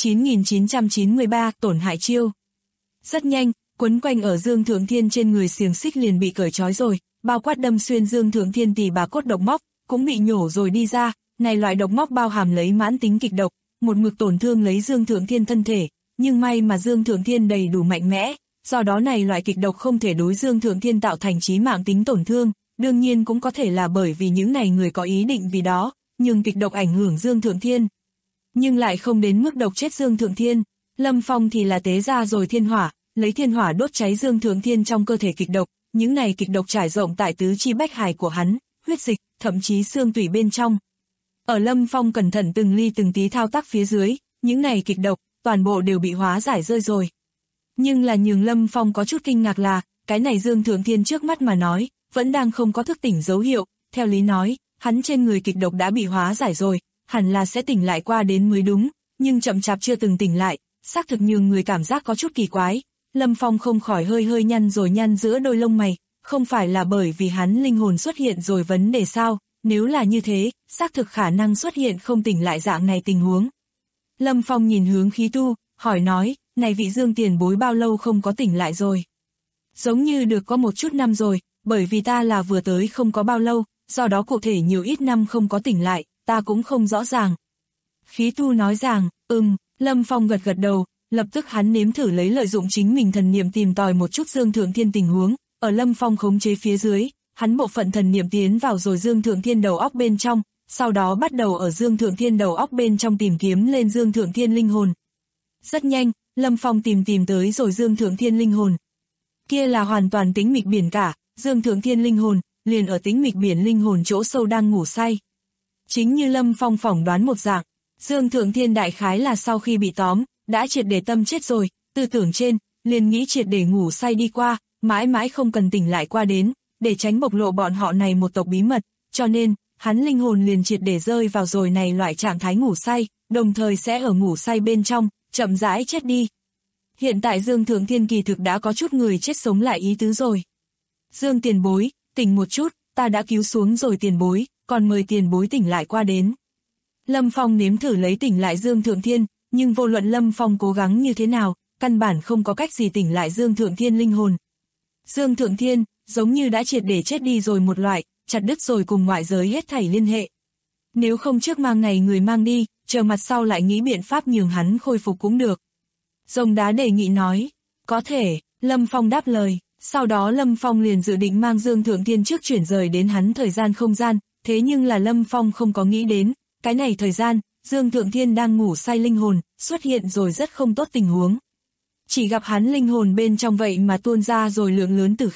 9993, tổn hại chiêu. Rất nhanh, quấn quanh ở Dương Thượng Thiên trên người xiềng xích liền bị cởi trói rồi, bao quát đâm xuyên Dương Thượng Thiên tỉ bà cốt độc móc, cũng bị nhổ rồi đi ra, này loại độc móc bao hàm lấy mãn tính kịch độc, một mực tổn thương lấy Dương Thượng Thiên thân thể, nhưng may mà Dương Thượng Thiên đầy đủ mạnh mẽ, do đó này loại kịch độc không thể đối Dương Thượng Thiên tạo thành chí mạng tính tổn thương, đương nhiên cũng có thể là bởi vì những này người có ý định vì đó, nhưng kịch độc ảnh hưởng Dương Thượng Thiên. Nhưng lại không đến mức độc chết Dương Thượng Thiên, Lâm Phong thì là tế ra rồi thiên hỏa, lấy thiên hỏa đốt cháy Dương Thượng Thiên trong cơ thể kịch độc, những này kịch độc trải rộng tại tứ chi bách hải của hắn, huyết dịch, thậm chí xương tủy bên trong. Ở Lâm Phong cẩn thận từng ly từng tí thao tác phía dưới, những này kịch độc, toàn bộ đều bị hóa giải rơi rồi. Nhưng là nhường Lâm Phong có chút kinh ngạc là, cái này Dương Thượng Thiên trước mắt mà nói, vẫn đang không có thức tỉnh dấu hiệu, theo lý nói, hắn trên người kịch độc đã bị hóa giải rồi, hẳn là sẽ tỉnh lại qua đến mới đúng, nhưng chậm chạp chưa từng tỉnh lại, xác thực nhường người cảm giác có chút kỳ quái. Lâm Phong không khỏi hơi hơi nhăn rồi nhăn giữa đôi lông mày, không phải là bởi vì hắn linh hồn xuất hiện rồi vấn đề sao, nếu là như thế, xác thực khả năng xuất hiện không tỉnh lại dạng này tình huống. Lâm Phong nhìn hướng Khí Tu, hỏi nói, này vị Dương tiền bối bao lâu không có tỉnh lại rồi? Giống như được có một chút năm rồi, bởi vì ta là vừa tới không có bao lâu, do đó cụ thể nhiều ít năm không có tỉnh lại, ta cũng không rõ ràng. Khí Tu nói rằng, Lâm Phong gật gật đầu, lập tức hắn nếm thử lấy lợi dụng chính mình thần niệm tìm tòi một chút Dương Thượng Thiên tình huống, ở Lâm Phong khống chế phía dưới, hắn bộ phận thần niệm tiến vào rồi Dương Thượng Thiên đầu óc bên trong, sau đó bắt đầu ở Dương Thượng Thiên đầu óc bên trong tìm kiếm lên Dương Thượng Thiên linh hồn. Rất nhanh, Lâm Phong tìm tới rồi Dương Thượng Thiên linh hồn. Kia là hoàn toàn tĩnh mịch biển cả, Dương Thượng Thiên linh hồn, liền ở tĩnh mịch biển linh hồn chỗ sâu đang ngủ say. Chính như Lâm Phong phỏng đoán một dạng, Dương Thượng Thiên đại khái là sau khi bị tóm, đã triệt để tâm chết rồi, tư tưởng trên, liền nghĩ triệt để ngủ say đi qua, mãi mãi không cần tỉnh lại qua đến, để tránh bộc lộ bọn họ này một tộc bí mật, cho nên, hắn linh hồn liền triệt để rơi vào rồi này loại trạng thái ngủ say, đồng thời sẽ ở ngủ say bên trong, chậm rãi chết đi. Hiện tại Dương Thượng Thiên kỳ thực đã có chút người chết sống lại ý tứ rồi. Dương tiền bối, tỉnh một chút, ta đã cứu xuống rồi tiền bối, còn mời tiền bối tỉnh lại qua đến. Lâm Phong nếm thử lấy tỉnh lại Dương Thượng Thiên, nhưng vô luận Lâm Phong cố gắng như thế nào, căn bản không có cách gì tỉnh lại Dương Thượng Thiên linh hồn. Dương Thượng Thiên, giống như đã triệt để chết đi rồi một loại, chặt đứt rồi cùng ngoại giới hết thảy liên hệ. Nếu không trước mang này người mang đi, chờ mặt sau lại nghĩ biện pháp nhường hắn khôi phục cũng được. Rồng đá đề nghị nói, có thể, Lâm Phong đáp lời, sau đó Lâm Phong liền dự định mang Dương Thượng Thiên trước chuyển rời đến hắn thời gian không gian, thế nhưng là Lâm Phong không có nghĩ đến, cái này thời gian, Dương Thượng Thiên đang ngủ say linh hồn, xuất hiện rồi rất không tốt tình huống. Chỉ gặp hắn linh hồn bên trong vậy mà tuôn ra rồi lượng lớn tử khí,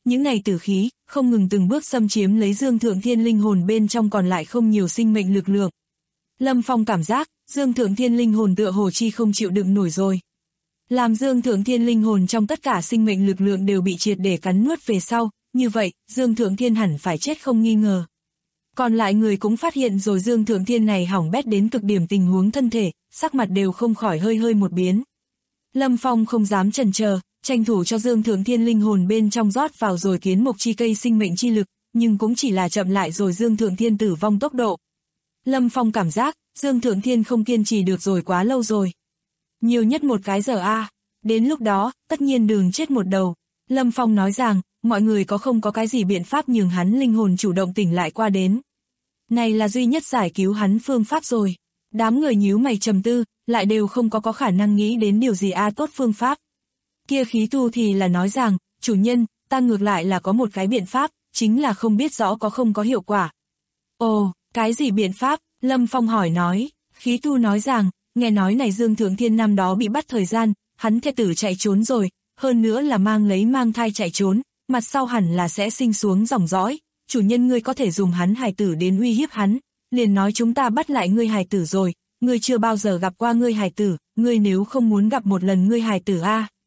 những này tử khí, không ngừng từng bước xâm chiếm lấy Dương Thượng Thiên linh hồn bên trong còn lại không nhiều sinh mệnh lực lượng. Lâm Phong cảm giác, Dương Thượng Thiên linh hồn tựa hồ chi không chịu đựng nổi rồi. Làm Dương Thượng Thiên linh hồn trong tất cả sinh mệnh lực lượng đều bị triệt để cắn nuốt về sau, như vậy, Dương Thượng Thiên hẳn phải chết không nghi ngờ. Còn lại người cũng phát hiện rồi Dương Thượng Thiên này hỏng bét đến cực điểm tình huống thân thể, sắc mặt đều không khỏi hơi một biến. Lâm Phong không dám chần chờ, tranh thủ cho Dương Thượng Thiên linh hồn bên trong rót vào rồi kiến mộc chi cây sinh mệnh chi lực, nhưng cũng chỉ là chậm lại rồi Dương Thượng Thiên tử vong tốc độ. Lâm Phong cảm giác, Dương Thượng Thiên không kiên trì được rồi quá lâu rồi. Nhiều nhất 1 cái giờ đến lúc đó, tất nhiên đường chết một đầu. Lâm Phong nói rằng, mọi người không có cái gì biện pháp nhường hắn linh hồn chủ động tỉnh lại qua đến. Này là duy nhất giải cứu hắn phương pháp rồi. Đám người nhíu mày trầm tư, lại đều không có khả năng nghĩ đến điều gì tốt phương pháp. Kia Khí Tu thì là nói rằng, chủ nhân, ta ngược lại là có một cái biện pháp, chính là không biết rõ không có hiệu quả. Ồ, cái gì biện pháp? Lâm Phong hỏi nói. Khí Tu nói rằng, nghe nói này Dương Thượng Thiên năm đó bị bắt thời gian, hắn thê tử chạy trốn rồi, hơn nữa là mang thai chạy trốn, mặt sau hẳn là sẽ sinh xuống dòng dõi. Chủ nhân ngươi có thể dùng hắn hài tử đến uy hiếp hắn, liền nói chúng ta bắt lại ngươi hài tử rồi, ngươi chưa bao giờ gặp qua ngươi hài tử, ngươi nếu không muốn gặp một lần ngươi hài tử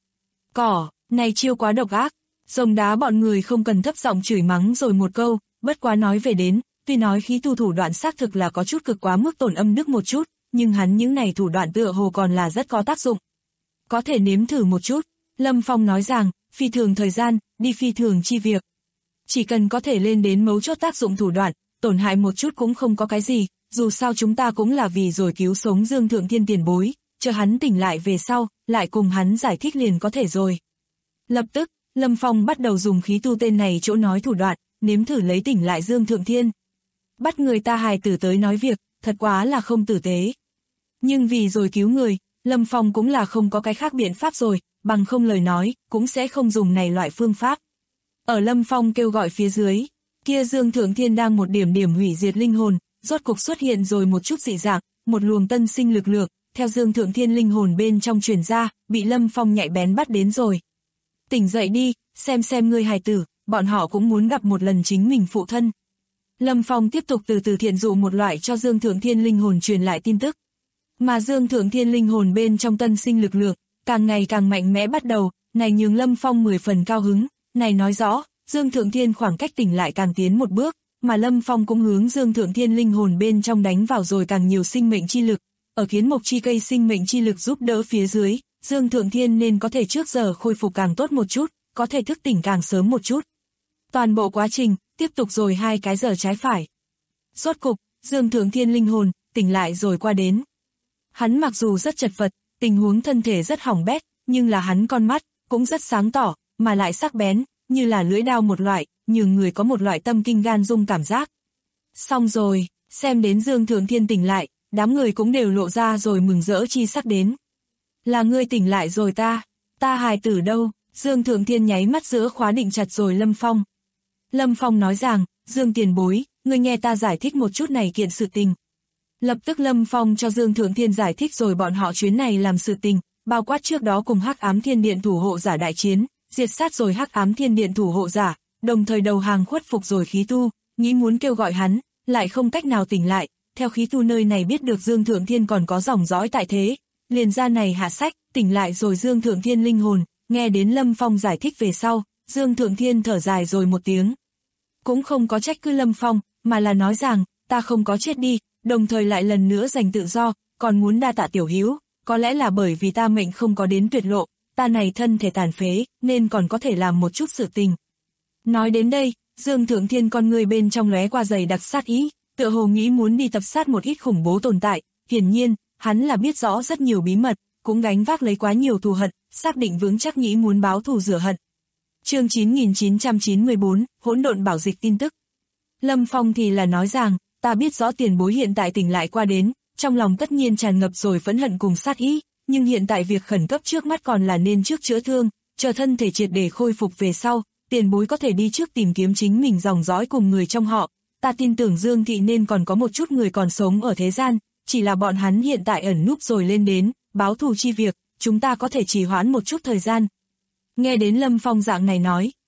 này chiêu quá độc ác. Rồng đá bọn người không cần thấp giọng chửi mắng rồi một câu, bất quá nói về đến, tuy nói Khí Tu thủ đoạn xác thực là có chút cực quá mức tổn âm đức một chút, nhưng hắn những này thủ đoạn tựa hồ còn là rất có tác dụng. Có thể nếm thử một chút, Lâm Phong nói rằng, phi thường thời gian, đi phi thường chi việc. Chỉ cần có thể lên đến mấu chốt tác dụng thủ đoạn, tổn hại một chút cũng không có cái gì, dù sao chúng ta cũng là vì rồi cứu sống Dương Thượng Thiên tiền bối, chờ hắn tỉnh lại về sau, lại cùng hắn giải thích liền có thể rồi. Lập tức, Lâm Phong bắt đầu dùng Khí Tu tên này chỗ nói thủ đoạn, nếm thử lấy tỉnh lại Dương Thượng Thiên. Bắt người ta hài tử tới nói việc, thật quá là không tử tế. Nhưng vì rồi cứu người, Lâm Phong cũng là không có cái khác biện pháp rồi, bằng không lời nói, cũng sẽ không dùng này loại phương pháp. Ở Lâm Phong kêu gọi phía dưới, kia Dương Thượng Thiên đang một điểm hủy diệt linh hồn, rốt cục xuất hiện rồi một chút dị dạng, một luồng tân sinh lực lượng, theo Dương Thượng Thiên linh hồn bên trong truyền ra, bị Lâm Phong nhạy bén bắt đến rồi. Tỉnh dậy đi, xem ngươi hài tử, bọn họ cũng muốn gặp một lần chính mình phụ thân. Lâm Phong tiếp tục từ thiện dụ một loại cho Dương Thượng Thiên linh hồn truyền lại tin tức. Mà Dương Thượng Thiên linh hồn bên trong tân sinh lực lượng, càng ngày càng mạnh mẽ bắt đầu, này nhường Lâm Phong 10 phần cao hứng, này nói rõ, Dương Thượng Thiên khoảng cách tỉnh lại càng tiến một bước, mà Lâm Phong cũng hướng Dương Thượng Thiên linh hồn bên trong đánh vào rồi càng nhiều sinh mệnh chi lực, ở kiến mộc chi cây sinh mệnh chi lực giúp đỡ phía dưới, Dương Thượng Thiên nên có thể trước giờ khôi phục càng tốt một chút, có thể thức tỉnh càng sớm một chút. Toàn bộ quá trình, tiếp tục rồi 2 cái giờ trái phải. Rốt cục, Dương Thượng Thiên linh hồn, tỉnh lại rồi qua đến. Hắn mặc dù rất chật vật, tình huống thân thể rất hỏng bét, nhưng là hắn con mắt, cũng rất sáng tỏ, mà lại sắc bén, như là lưỡi đao một loại, nhường người có một loại tâm kinh gan rung cảm giác. Xong rồi, xem đến Dương Thượng Thiên tỉnh lại, đám người cũng đều lộ ra rồi mừng rỡ chi sắc đến. Là ngươi tỉnh lại rồi ta hài tử đâu? Dương Thượng Thiên nháy mắt giữa khóa định chặt rồi Lâm Phong. Lâm Phong nói rằng, Dương tiền bối, ngươi nghe ta giải thích một chút này kiện sự tình. Lập tức Lâm Phong cho Dương Thượng Thiên giải thích rồi bọn họ chuyến này làm sự tình, bao quát trước đó cùng Hắc Ám Thiên Điện thủ hộ giả đại chiến, diệt sát rồi Hắc Ám Thiên Điện thủ hộ giả, đồng thời đầu hàng khuất phục rồi Khí Tu, nghĩ muốn kêu gọi hắn, lại không cách nào tỉnh lại, theo Khí Tu nơi này biết được Dương Thượng Thiên còn có dòng dõi tại thế, liền ra này hạ sách, tỉnh lại rồi Dương Thượng Thiên linh hồn, nghe đến Lâm Phong giải thích về sau, Dương Thượng Thiên thở dài rồi một tiếng. Cũng không có trách cứ Lâm Phong, mà là nói rằng, ta không có chết đi, đồng thời lại lần nữa giành tự do, còn muốn đa tạ tiểu hữu, có lẽ là bởi vì ta mệnh không có đến tuyệt lộ, ta này thân thể tàn phế, nên còn có thể làm một chút sự tình. Nói đến đây, Dương Thượng Thiên con người bên trong lóe qua dày đặc sát ý, tựa hồ nghĩ muốn đi tập sát một ít khủng bố tồn tại, hiển nhiên, hắn là biết rõ rất nhiều bí mật, cũng gánh vác lấy quá nhiều thù hận, xác định vững chắc nghĩ muốn báo thù rửa hận. Chương 9994, hỗn độn bảo dịch tin tức. Lâm Phong thì là nói rằng, ta biết rõ tiền bối hiện tại tỉnh lại qua đến, trong lòng tất nhiên tràn ngập rồi phẫn hận cùng sát ý, nhưng hiện tại việc khẩn cấp trước mắt còn là nên trước chữa thương, chờ thân thể triệt để khôi phục về sau, tiền bối có thể đi trước tìm kiếm chính mình dòng dõi cùng người trong họ. Ta tin tưởng Dương Thị nên còn có một chút người còn sống ở thế gian, chỉ là bọn hắn hiện tại ẩn núp rồi lên đến, báo thù chi việc, chúng ta có thể trì hoãn một chút thời gian. Nghe đến Lâm Phong dạng này nói,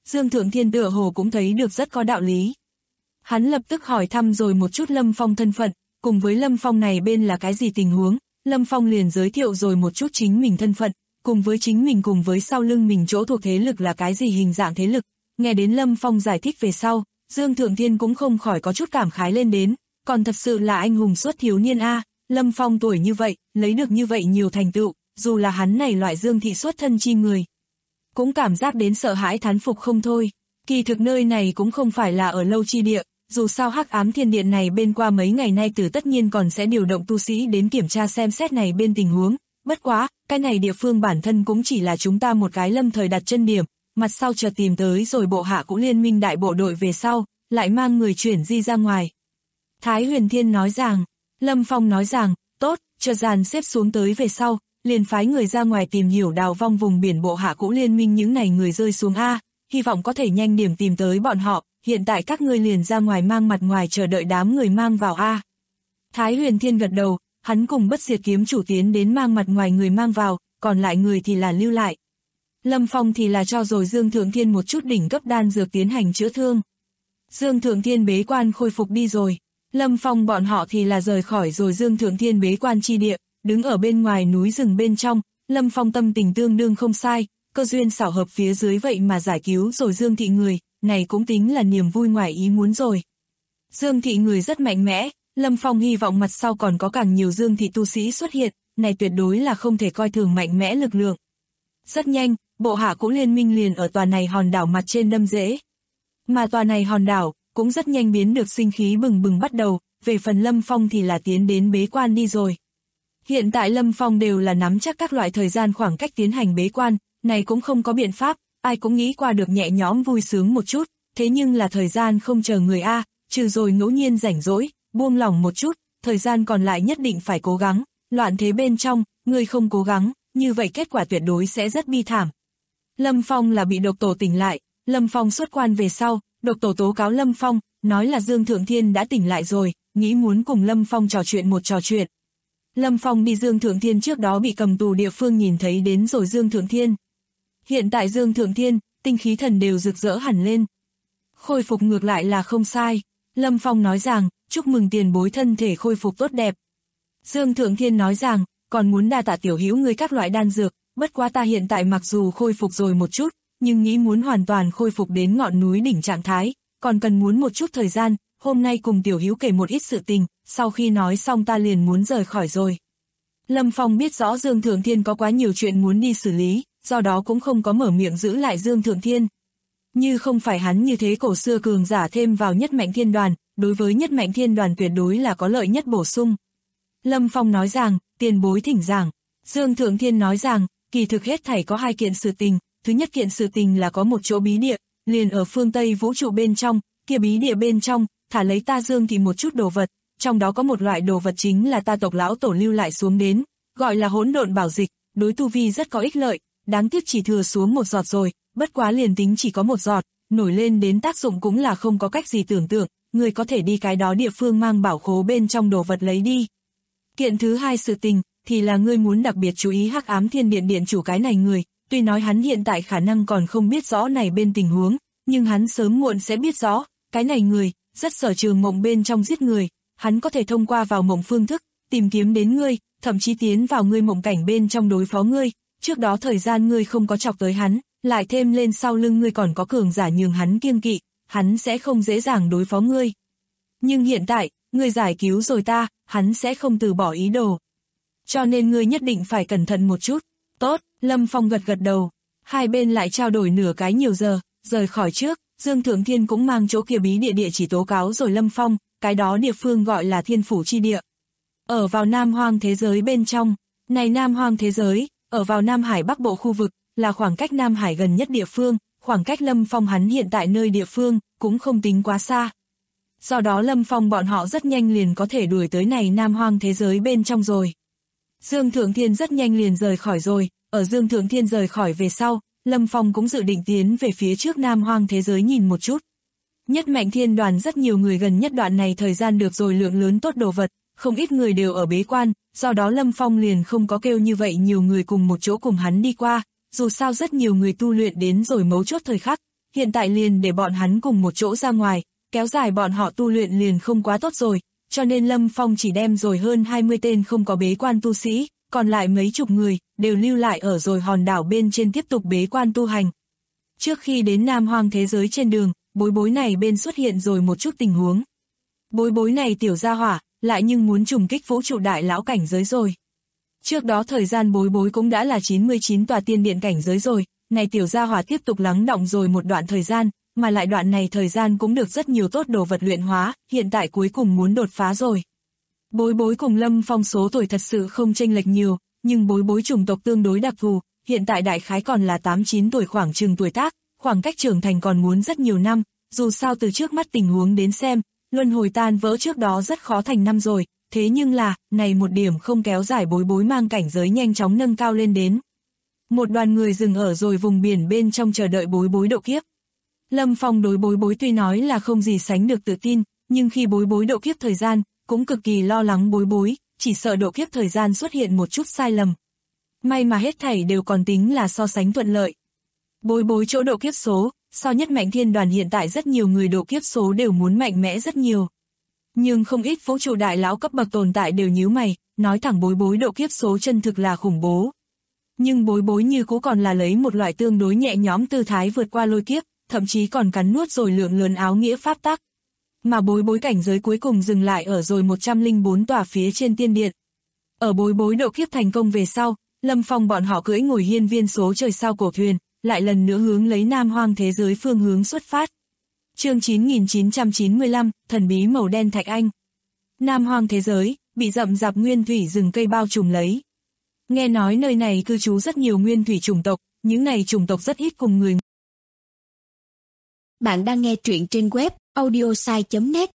Dương Thượng Thiên tựa hồ cũng thấy được rất có đạo lý. Hắn lập tức hỏi thăm rồi một chút Lâm Phong thân phận, cùng với Lâm Phong này bên là cái gì tình huống, Lâm Phong liền giới thiệu rồi một chút chính mình thân phận, cùng với chính mình cùng với sau lưng mình chỗ thuộc thế lực là cái gì hình dạng thế lực. Nghe đến Lâm Phong giải thích về sau, Dương Thượng Thiên cũng không khỏi có chút cảm khái lên đến, còn thật sự là anh hùng xuất thiếu niên a, Lâm Phong tuổi như vậy, lấy được như vậy nhiều thành tựu, dù là hắn này loại Dương thị xuất thân chi người, cũng cảm giác đến sợ hãi thán phục không thôi. Kỳ thực nơi này cũng không phải là ở lâu chi địa, dù sao Hắc Ám Thiên Điện này bên qua mấy ngày nay từ tất nhiên còn sẽ điều động tu sĩ đến kiểm tra xem xét này bên tình huống, bất quá, cái này địa phương bản thân cũng chỉ là chúng ta một cái lâm thời đặt chân điểm, mặt sau chợt tìm tới rồi bộ hạ cũng liên minh đại bộ đội về sau, lại mang người chuyển di ra ngoài. Thái Huyền Thiên nói rằng, Lâm Phong nói rằng, tốt, chợt dàn xếp xuống tới về sau, liền phái người ra ngoài tìm hiểu đào vong vùng biển bộ hạ cũ liên minh những này người rơi xuống A, hy vọng có thể nhanh điểm tìm tới bọn họ, hiện tại các ngươi liền ra ngoài mang mặt ngoài chờ đợi đám người mang vào A. Thái Huyền Thiên gật đầu, hắn cùng Bất Diệt Kiếm chủ tiến đến mang mặt ngoài người mang vào, còn lại người thì là lưu lại. Lâm Phong thì là cho rồi Dương Thượng Thiên một chút đỉnh cấp đan dược tiến hành chữa thương. Dương Thượng Thiên bế quan khôi phục đi rồi, Lâm Phong bọn họ thì là rời khỏi rồi Dương Thượng Thiên bế quan chi địa, đứng ở bên ngoài núi rừng bên trong, Lâm Phong tâm tình tương đương không sai, cơ duyên xảo hợp phía dưới vậy mà giải cứu rồi Dương thị người, này cũng tính là niềm vui ngoài ý muốn rồi. Dương thị người rất mạnh mẽ, Lâm Phong hy vọng mặt sau còn có càng nhiều Dương thị tu sĩ xuất hiện, này tuyệt đối là không thể coi thường mạnh mẽ lực lượng. Rất nhanh, bộ hạ cũ liên minh liền ở tòa này hòn đảo mặt trên đâm rễ. Mà tòa này hòn đảo, cũng rất nhanh biến được sinh khí bừng bừng bắt đầu, về phần Lâm Phong thì là tiến đến bế quan đi rồi. Hiện tại Lâm Phong đều là nắm chắc các loại thời gian khoảng cách tiến hành bế quan, này cũng không có biện pháp, ai cũng nghĩ qua được nhẹ nhõm vui sướng một chút, thế nhưng là thời gian không chờ người A, trừ rồi ngẫu nhiên rảnh rỗi, buông lỏng một chút, thời gian còn lại nhất định phải cố gắng, loạn thế bên trong, người không cố gắng, như vậy kết quả tuyệt đối sẽ rất bi thảm. Lâm Phong là bị độc tổ tỉnh lại, Lâm Phong xuất quan về sau, độc tổ tố cáo Lâm Phong, nói là Dương Thượng Thiên đã tỉnh lại rồi, nghĩ muốn cùng Lâm Phong trò chuyện một trò chuyện. Lâm Phong đi Dương Thượng Thiên trước đó bị cầm tù địa phương nhìn thấy đến rồi Dương Thượng Thiên. Hiện tại Dương Thượng Thiên, tinh khí thần đều rực rỡ hẳn lên. Khôi phục ngược lại là không sai. Lâm Phong nói rằng, chúc mừng tiền bối thân thể khôi phục tốt đẹp. Dương Thượng Thiên nói rằng, còn muốn đa tạ tiểu hữu người các loại đan dược, bất quá ta hiện tại mặc dù khôi phục rồi một chút, nhưng nghĩ muốn hoàn toàn khôi phục đến ngọn núi đỉnh trạng thái, còn cần muốn một chút thời gian, hôm nay cùng tiểu hữu kể một ít sự tình, sau khi nói xong ta liền muốn rời khỏi rồi. Lâm Phong biết rõ Dương Thượng Thiên có quá nhiều chuyện muốn đi xử lý, do đó cũng không có mở miệng giữ lại Dương Thượng Thiên. Như không phải hắn như thế cổ xưa cường giả thêm vào Nhất Mạnh Thiên Đoàn, đối với Nhất Mạnh Thiên Đoàn tuyệt đối là có lợi nhất bổ sung. Lâm Phong nói rằng, tiền bối thỉnh giảng. Dương Thượng Thiên nói rằng, kỳ thực hết thảy có hai kiện sự tình, thứ nhất kiện sự tình là có một chỗ bí địa, liền ở phương Tây vũ trụ bên trong, kia bí địa bên trong, thả lấy ta Dương thị một chút đồ vật, trong đó có một loại đồ vật chính là ta tộc lão tổ lưu lại xuống đến, gọi là hỗn độn bảo dịch, đối tu vi rất có ích lợi, đáng tiếc chỉ thừa xuống một giọt rồi, bất quá liền tính chỉ có một giọt, nổi lên đến tác dụng cũng là không có cách gì tưởng tượng, người có thể đi cái đó địa phương mang bảo khố bên trong đồ vật lấy đi. Kiện thứ hai sự tình, thì là ngươi muốn đặc biệt chú ý Hắc Ám Thiên Điện điện chủ cái này người, tuy nói hắn hiện tại khả năng còn không biết rõ này bên tình huống, nhưng hắn sớm muộn sẽ biết rõ, cái này người, rất sở trường mộng bên trong giết người, hắn có thể thông qua vào mộng phương thức, tìm kiếm đến ngươi, thậm chí tiến vào ngươi mộng cảnh bên trong đối phó ngươi, trước đó thời gian ngươi không có chọc tới hắn, lại thêm lên sau lưng ngươi còn có cường giả nhường hắn kiêng kỵ, hắn sẽ không dễ dàng đối phó ngươi. Nhưng hiện tại, ngươi giải cứu rồi ta, hắn sẽ không từ bỏ ý đồ. Cho nên ngươi nhất định phải cẩn thận một chút. Tốt, Lâm Phong gật gật đầu. Hai bên lại trao đổi nửa cái nhiều giờ, rời khỏi trước, Dương Thượng Thiên cũng mang chỗ kia bí địa địa chỉ tố cáo rồi Lâm Phong, cái đó địa phương gọi là Thiên Phủ Chi Địa. Ở vào Nam Hoang thế giới bên trong, này Nam Hoang thế giới, ở vào Nam Hải Bắc Bộ khu vực, là khoảng cách Nam Hải gần nhất địa phương, khoảng cách Lâm Phong hắn hiện tại nơi địa phương, cũng không tính quá xa. Do đó Lâm Phong bọn họ rất nhanh liền có thể đuổi tới này Nam Hoang thế giới bên trong rồi. Dương Thượng Thiên rất nhanh liền rời khỏi rồi, ở Dương Thượng Thiên rời khỏi về sau, Lâm Phong cũng dự định tiến về phía trước Nam Hoang thế giới nhìn một chút. Nhất Mạnh Thiên Đoàn rất nhiều người gần nhất đoạn này thời gian được rồi lượng lớn tốt đồ vật, không ít người đều ở bế quan, do đó Lâm Phong liền không có kêu như vậy nhiều người cùng một chỗ cùng hắn đi qua, dù sao rất nhiều người tu luyện đến rồi mấu chốt thời khắc, hiện tại liền để bọn hắn cùng một chỗ ra ngoài, kéo dài bọn họ tu luyện liền không quá tốt rồi, cho nên Lâm Phong chỉ đem rồi hơn 20 tên không có bế quan tu sĩ, còn lại mấy chục người, đều lưu lại ở rồi hòn đảo bên trên tiếp tục bế quan tu hành. Trước khi đến Nam Hoang thế giới trên đường, bối bối này bên xuất hiện rồi một chút tình huống. Bối bối này tiểu gia hỏa, lại nhưng muốn trùng kích vũ trụ đại lão cảnh giới rồi. Trước đó thời gian bối bối cũng đã là 99 tòa tiên điện cảnh giới rồi, này tiểu gia hỏa tiếp tục lắng đọng rồi một đoạn thời gian, mà lại đoạn này thời gian cũng được rất nhiều tốt đồ vật luyện hóa, hiện tại cuối cùng muốn đột phá rồi. Bối bối cùng Lâm Phong số tuổi thật sự không chênh lệch nhiều, nhưng bối bối chủng tộc tương đối đặc thù, hiện tại đại khái còn là 8-9 tuổi khoảng chừng tuổi tác, khoảng cách trưởng thành còn muốn rất nhiều năm, dù sao từ trước mắt tình huống đến xem, luân hồi tan vỡ trước đó rất khó thành năm rồi, thế nhưng là, này một điểm không kéo dài bối bối mang cảnh giới nhanh chóng nâng cao lên đến. Một đoàn người dừng ở rồi vùng biển bên trong chờ đợi bối bối độ kiếp. Lâm Phong đối bối bối tuy nói là không gì sánh được tự tin, nhưng khi bối bối độ kiếp thời gian, cũng cực kỳ lo lắng bối bối, chỉ sợ độ kiếp thời gian xuất hiện một chút sai lầm. May mà hết thảy đều còn tính là so sánh thuận lợi. Bối bối chỗ độ kiếp số, so nhất mạnh thiên đoàn hiện tại rất nhiều người độ kiếp số đều muốn mạnh mẽ rất nhiều. Nhưng không ít vũ trụ đại lão cấp bậc tồn tại đều nhíu mày, nói thẳng bối bối độ kiếp số chân thực là khủng bố. Nhưng bối bối như cũ còn là lấy một loại tương đối nhẹ nhõm tư thái vượt qua lôi kiếp, thậm chí còn cắn nuốt rồi lượng lớn áo nghĩa pháp tắc. Mà bối bối cảnh giới cuối cùng dừng lại ở rồi 104 tòa phía trên tiên điện. Ở bối bối độ kiếp thành công về sau, Lâm Phong bọn họ cưỡi ngồi hiên viên số trời sao cổ thuyền, lại lần nữa hướng lấy Nam Hoang thế giới phương hướng xuất phát. Chương 9995, thần bí màu đen thạch anh. Nam Hoang thế giới, bị rậm rạp nguyên thủy rừng cây bao trùm lấy. Nghe nói nơi này cư trú rất nhiều nguyên thủy chủng tộc, những này chủng tộc rất ít cùng người. Bạn đang nghe truyện trên web audiosai.net.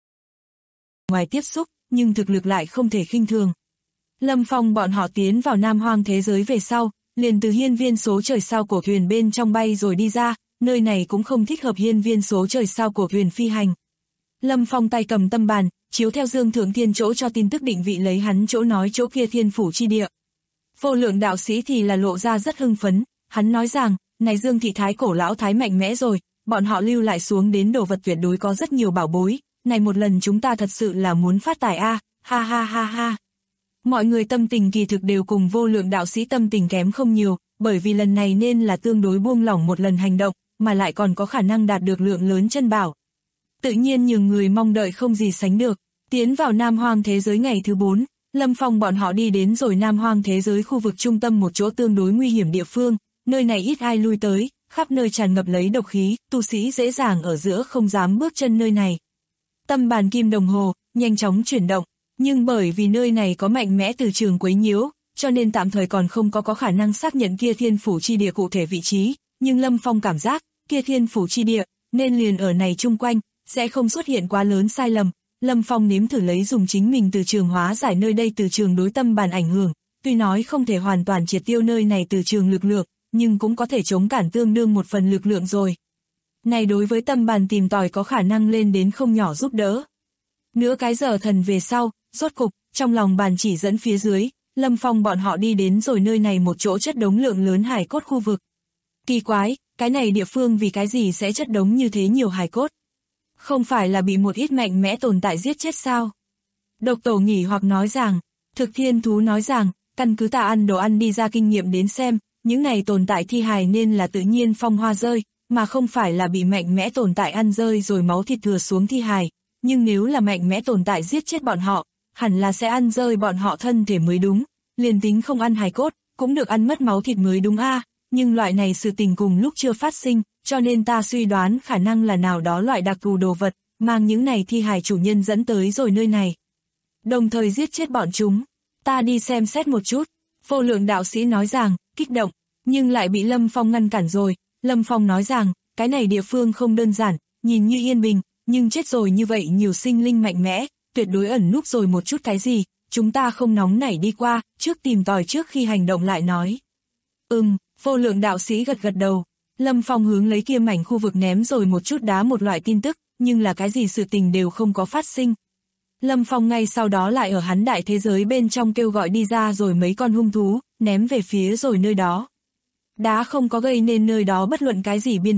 Ngoài tiếp xúc, nhưng thực lực lại không thể khinh thường. Lâm Phong bọn họ tiến vào Nam Hoang thế giới về sau, liền từ hiên viên số trời sao cổ thuyền bên trong bay rồi đi ra, nơi này cũng không thích hợp hiên viên số trời sao cổ thuyền phi hành. Lâm Phong tay cầm tâm bàn, chiếu theo Dương Thượng Thiên chỗ cho tin tức định vị lấy hắn chỗ nói chỗ kia thiên phủ chi địa. Vô lượng đạo sĩ thì là lộ ra rất hưng phấn, hắn nói rằng, này Dương thị thái cổ lão thái mạnh mẽ rồi, bọn họ lưu lại xuống đến đồ vật tuyệt đối có rất nhiều bảo bối, này một lần chúng ta thật sự là muốn phát tài a, ha ha ha ha. Mọi người tâm tình kỳ thực đều cùng vô lượng đạo sĩ tâm tình kém không nhiều, bởi vì lần này nên là tương đối buông lỏng một lần hành động, mà lại còn có khả năng đạt được lượng lớn chân bảo. Tự nhiên nhiều người mong đợi không gì sánh được, tiến vào Nam Hoang thế giới ngày thứ 4, Lâm Phong bọn họ đi đến rồi Nam Hoang thế giới khu vực trung tâm một chỗ tương đối nguy hiểm địa phương, nơi này ít ai lui tới, khắp nơi tràn ngập lấy độc khí, tu sĩ dễ dàng ở giữa không dám bước chân nơi này. Tâm bàn kim đồng hồ, nhanh chóng chuyển động, nhưng bởi vì nơi này có mạnh mẽ từ trường quấy nhiễu, cho nên tạm thời còn không có khả năng xác nhận kia thiên phủ chi địa cụ thể vị trí, nhưng Lâm Phong cảm giác, kia thiên phủ chi địa, nên liền ở này chung quanh, sẽ không xuất hiện quá lớn sai lầm. Lâm Phong nếm thử lấy dùng chính mình từ trường hóa giải nơi đây từ trường đối tâm bàn ảnh hưởng, tuy nói không thể hoàn toàn triệt tiêu nơi này từ trường lực lượng, nhưng cũng có thể chống cản tương đương một phần lực lượng rồi. Này đối với tâm bàn tìm tòi có khả năng lên đến không nhỏ giúp đỡ. Nửa cái giờ thần về sau, rốt cục, trong lòng bàn chỉ dẫn phía dưới, Lâm Phong bọn họ đi đến rồi nơi này một chỗ chất đống lượng lớn hải cốt khu vực. Kỳ quái, cái này địa phương vì cái gì sẽ chất đống như thế nhiều hải cốt? Không phải là bị một ít mạnh mẽ tồn tại giết chết sao? Độc Tổ nghỉ hoặc nói rằng, Thực Thiên Thú nói rằng, căn cứ ta ăn đồ ăn đi ra kinh nghiệm đến xem, những này tồn tại thi hài nên là tự nhiên phong hoa rơi, mà không phải là bị mạnh mẽ tồn tại ăn rơi rồi máu thịt thừa xuống thi hài. Nhưng nếu là mạnh mẽ tồn tại giết chết bọn họ, hẳn là sẽ ăn rơi bọn họ thân thể mới đúng, liền tính không ăn hài cốt, cũng được ăn mất máu thịt mới đúng a. Nhưng loại này sự tình cùng lúc chưa phát sinh, cho nên ta suy đoán khả năng là nào đó loại đặc thù đồ vật, mang những này thi hài chủ nhân dẫn tới rồi nơi này. Đồng thời giết chết bọn chúng, ta đi xem xét một chút, vô lượng đạo sĩ nói rằng, kích động, nhưng lại bị Lâm Phong ngăn cản rồi. Lâm Phong nói rằng, cái này địa phương không đơn giản, nhìn như yên bình, nhưng chết rồi như vậy nhiều sinh linh mạnh mẽ, tuyệt đối ẩn núp rồi một chút cái gì, chúng ta không nóng nảy đi qua, trước tìm tòi trước khi hành động lại nói. Vô lượng đạo sĩ gật gật đầu. Lâm Phong hướng lấy kia mảnh khu vực ném rồi một chút đá một loại tin tức, nhưng là cái gì sự tình đều không có phát sinh. Lâm Phong ngay sau đó lại ở hắn đại thế giới bên trong kêu gọi đi ra rồi mấy con hung thú, ném về phía rồi nơi đó. Đá không có gây nên nơi đó bất luận cái gì biến hóa,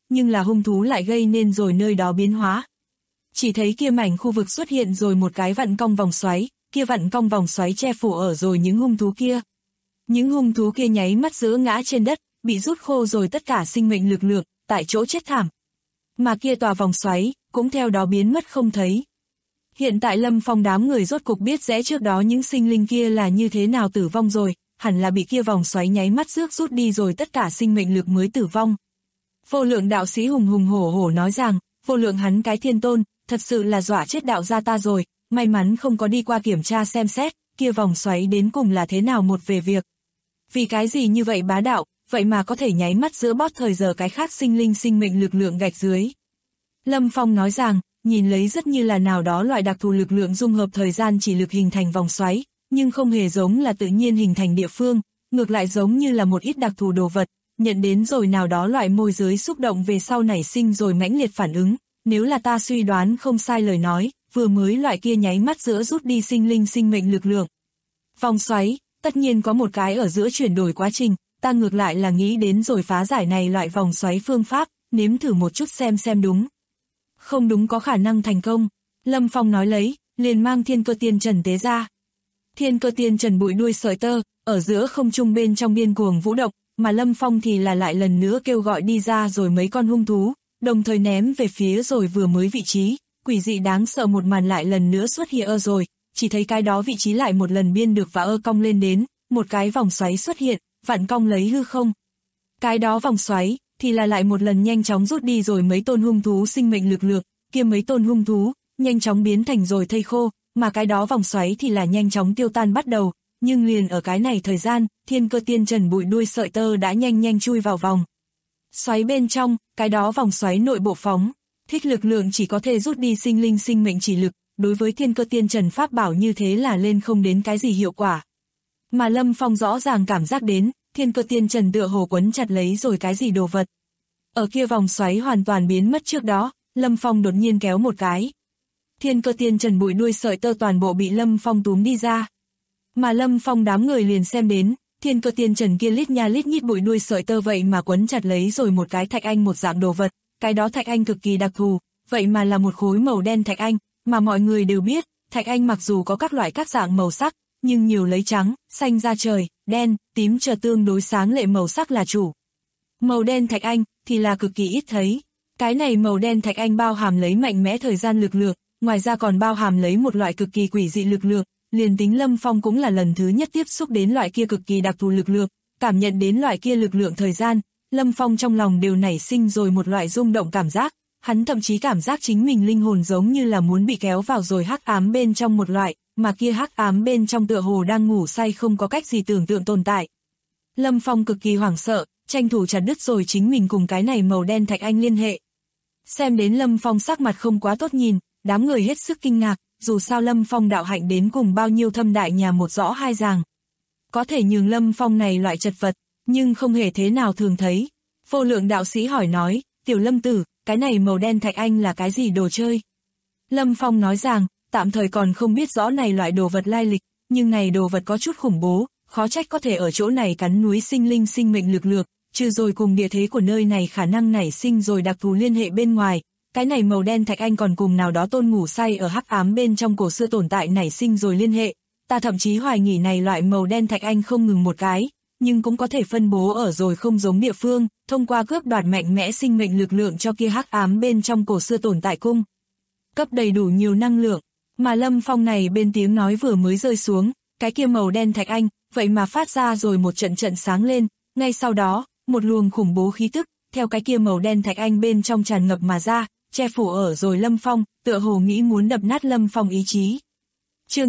nhưng là hung thú lại gây nên rồi nơi đó biến hóa. Chỉ thấy kia mảnh khu vực xuất hiện rồi một cái vặn cong vòng xoáy, kia vặn cong vòng xoáy che phủ ở rồi những hung thú kia. Những hung thú kia nháy mắt giữa ngã trên đất, bị rút khô rồi tất cả sinh mệnh lực lượng, tại chỗ chết thảm. Mà kia tòa vòng xoáy, cũng theo đó biến mất không thấy. Hiện tại Lâm Phong đám người rốt cục biết rẽ trước đó những sinh linh kia là như thế nào tử vong rồi, hẳn là bị kia vòng xoáy nháy mắt rút đi rồi tất cả sinh mệnh lực mới tử vong. Vô Lượng đạo sĩ hùng hùng hổ hổ nói rằng, Vô Lượng hắn cái thiên tôn, thật sự là dọa chết đạo gia ta rồi, may mắn không có đi qua kiểm tra xem xét, kia vòng xoáy đến cùng là thế nào một về việc. Vì cái gì như vậy bá đạo, vậy mà có thể nháy mắt giữa bót thời giờ cái khác sinh linh sinh mệnh lực lượng gạch dưới. Lâm Phong nói rằng, nhìn lấy rất như là nào đó loại đặc thù lực lượng dung hợp thời gian chỉ lực hình thành vòng xoáy, nhưng không hề giống là tự nhiên hình thành địa phương, ngược lại giống như là một ít đặc thù đồ vật, nhận đến rồi nào đó loại môi giới xúc động về sau nảy sinh rồi mãnh liệt phản ứng, nếu là ta suy đoán không sai lời nói, vừa mới loại kia nháy mắt giữa rút đi sinh linh sinh mệnh lực lượng. Vòng xoáy, tất nhiên có một cái ở giữa chuyển đổi quá trình, ta ngược lại là nghĩ đến rồi phá giải này loại vòng xoáy phương pháp, nếm thử một chút xem đúng. Không đúng có khả năng thành công, Lâm Phong nói lấy, liền mang Thiên Cơ Tiên Trần tế ra. Thiên Cơ Tiên Trần bụi đuôi sợi tơ, ở giữa không trung bên trong điên cuồng vũ động, mà Lâm Phong thì là lại lần nữa kêu gọi đi ra rồi mấy con hung thú, đồng thời ném về phía rồi vừa mới vị trí, quỷ dị đáng sợ một màn lại lần nữa xuất hiện rồi, chỉ thấy cái đó vị trí lại một lần biên được và cong lên đến, một cái vòng xoáy xuất hiện, vặn cong lấy hư không. Cái đó vòng xoáy, thì là lại một lần nhanh chóng rút đi rồi mấy tôn hung thú sinh mệnh lực lượng, kia mấy tôn hung thú, nhanh chóng biến thành rồi thây khô, mà cái đó vòng xoáy thì là nhanh chóng tiêu tan bắt đầu, nhưng liền ở cái này thời gian, Thiên Cơ Tiên Trần bụi đuôi sợi tơ đã nhanh chui vào vòng xoáy bên trong, cái đó vòng xoáy nội bộ phóng, thích lực lượng chỉ có thể rút đi sinh linh sinh mệnh chỉ lực, đối với Thiên Cơ Tiên Trần pháp bảo như thế là lên không đến cái gì hiệu quả. Mà Lâm Phong rõ ràng cảm giác đến, Thiên Cơ Tiên Trần tựa hồ quấn chặt lấy rồi cái gì đồ vật. Ở kia vòng xoáy hoàn toàn biến mất trước đó, Lâm Phong đột nhiên kéo một cái. Thiên Cơ Tiên Trần bụi đuôi sợi tơ toàn bộ bị Lâm Phong túm đi ra. Mà Lâm Phong đám người liền xem đến, Thiên Cơ Tiên Trần kia lít nha lít nhít bụi đuôi sợi tơ vậy mà quấn chặt lấy rồi một cái thạch anh một dạng đồ vật, cái đó thạch anh cực kỳ đặc thù, vậy mà là một khối màu đen thạch anh, mà mọi người đều biết, thạch anh mặc dù có các loại các dạng màu sắc, nhưng nhiều lấy trắng, xanh da trời, đen, tím chờ tương đối sáng lệ màu sắc là chủ. Màu đen thạch anh thì là cực kỳ ít thấy. Cái này màu đen thạch anh bao hàm lấy mạnh mẽ thời gian lực lượng, ngoài ra còn bao hàm lấy một loại cực kỳ quỷ dị lực lượng, liền tính Lâm Phong cũng là lần thứ nhất tiếp xúc đến loại kia cực kỳ đặc thù lực lượng, cảm nhận đến loại kia lực lượng thời gian, Lâm Phong trong lòng đều nảy sinh rồi một loại rung động cảm giác, hắn thậm chí cảm giác chính mình linh hồn giống như là muốn bị kéo vào rồi hắc ám bên trong một loại, mà kia hắc ám bên trong tựa hồ đang ngủ say không có cách gì tưởng tượng tồn tại. Lâm Phong cực kỳ hoảng sợ, tranh thủ chặt đứt rồi chính mình cùng cái này màu đen thạch anh liên hệ. Xem đến Lâm Phong sắc mặt không quá tốt nhìn, đám người hết sức kinh ngạc, dù sao Lâm Phong đạo hạnh đến cùng bao nhiêu thâm đại nhà một rõ hai ràng. Có thể nhường Lâm Phong này loại chật vật, nhưng không hề thế nào thường thấy. Vô Lượng đạo sĩ hỏi nói, tiểu Lâm tử, cái này màu đen thạch anh là cái gì đồ chơi? Lâm Phong nói rằng, tạm thời còn không biết rõ này loại đồ vật lai lịch, nhưng này đồ vật có chút khủng bố, khó trách có thể ở chỗ này cắn núi sinh linh sinh mệnh lực lượng, trừ rồi cùng địa thế của nơi này khả năng nảy sinh rồi đặc thù liên hệ bên ngoài, cái này màu đen thạch anh còn cùng nào đó tôn ngủ say ở hắc ám bên trong cổ xưa tồn tại nảy sinh rồi liên hệ, ta thậm chí hoài nghỉ này loại màu đen thạch anh không ngừng một cái, nhưng cũng có thể phân bố ở rồi không giống địa phương, thông qua cướp đoạt mạnh mẽ sinh mệnh lực lượng cho kia hắc ám bên trong cổ xưa tồn tại cung. Cấp đầy đủ nhiều năng lượng, mà Lâm Phong này bên tiếng nói vừa mới rơi xuống, cái kia màu đen thạch anh, vậy mà phát ra rồi một trận sáng lên, ngay sau đó, một luồng khủng bố khí tức, theo cái kia màu đen thạch anh bên trong tràn ngập mà ra, che phủ ở rồi Lâm Phong, tựa hồ nghĩ muốn đập nát Lâm Phong ý chí. Chương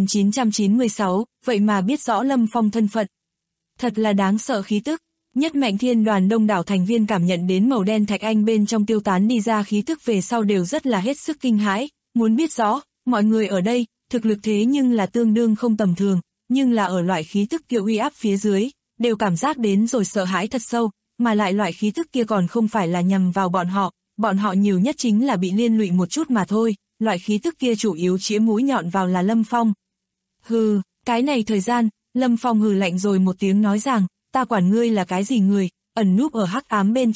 9996, vậy mà biết rõ Lâm Phong thân phận. Thật là đáng sợ khí tức, nhất mạnh thiên đoàn đông đảo thành viên cảm nhận đến màu đen thạch anh bên trong tiêu tán đi ra khí tức về sau đều rất là hết sức kinh hãi, muốn biết rõ, mọi người ở đây, thực lực thế nhưng là tương đương không tầm thường, nhưng là ở loại khí tức kia uy áp phía dưới, đều cảm giác đến rồi sợ hãi thật sâu, mà lại loại khí tức kia còn không phải là nhằm vào bọn họ nhiều nhất chính là bị liên lụy một chút mà thôi, loại khí tức kia chủ yếu chĩa mũi nhọn vào là Lâm Phong. Hừ, cái này thời gian, Lâm Phong hừ lạnh rồi một tiếng nói rằng, ta quản ngươi là cái gì người, ẩn núp ở hắc ám bên trong,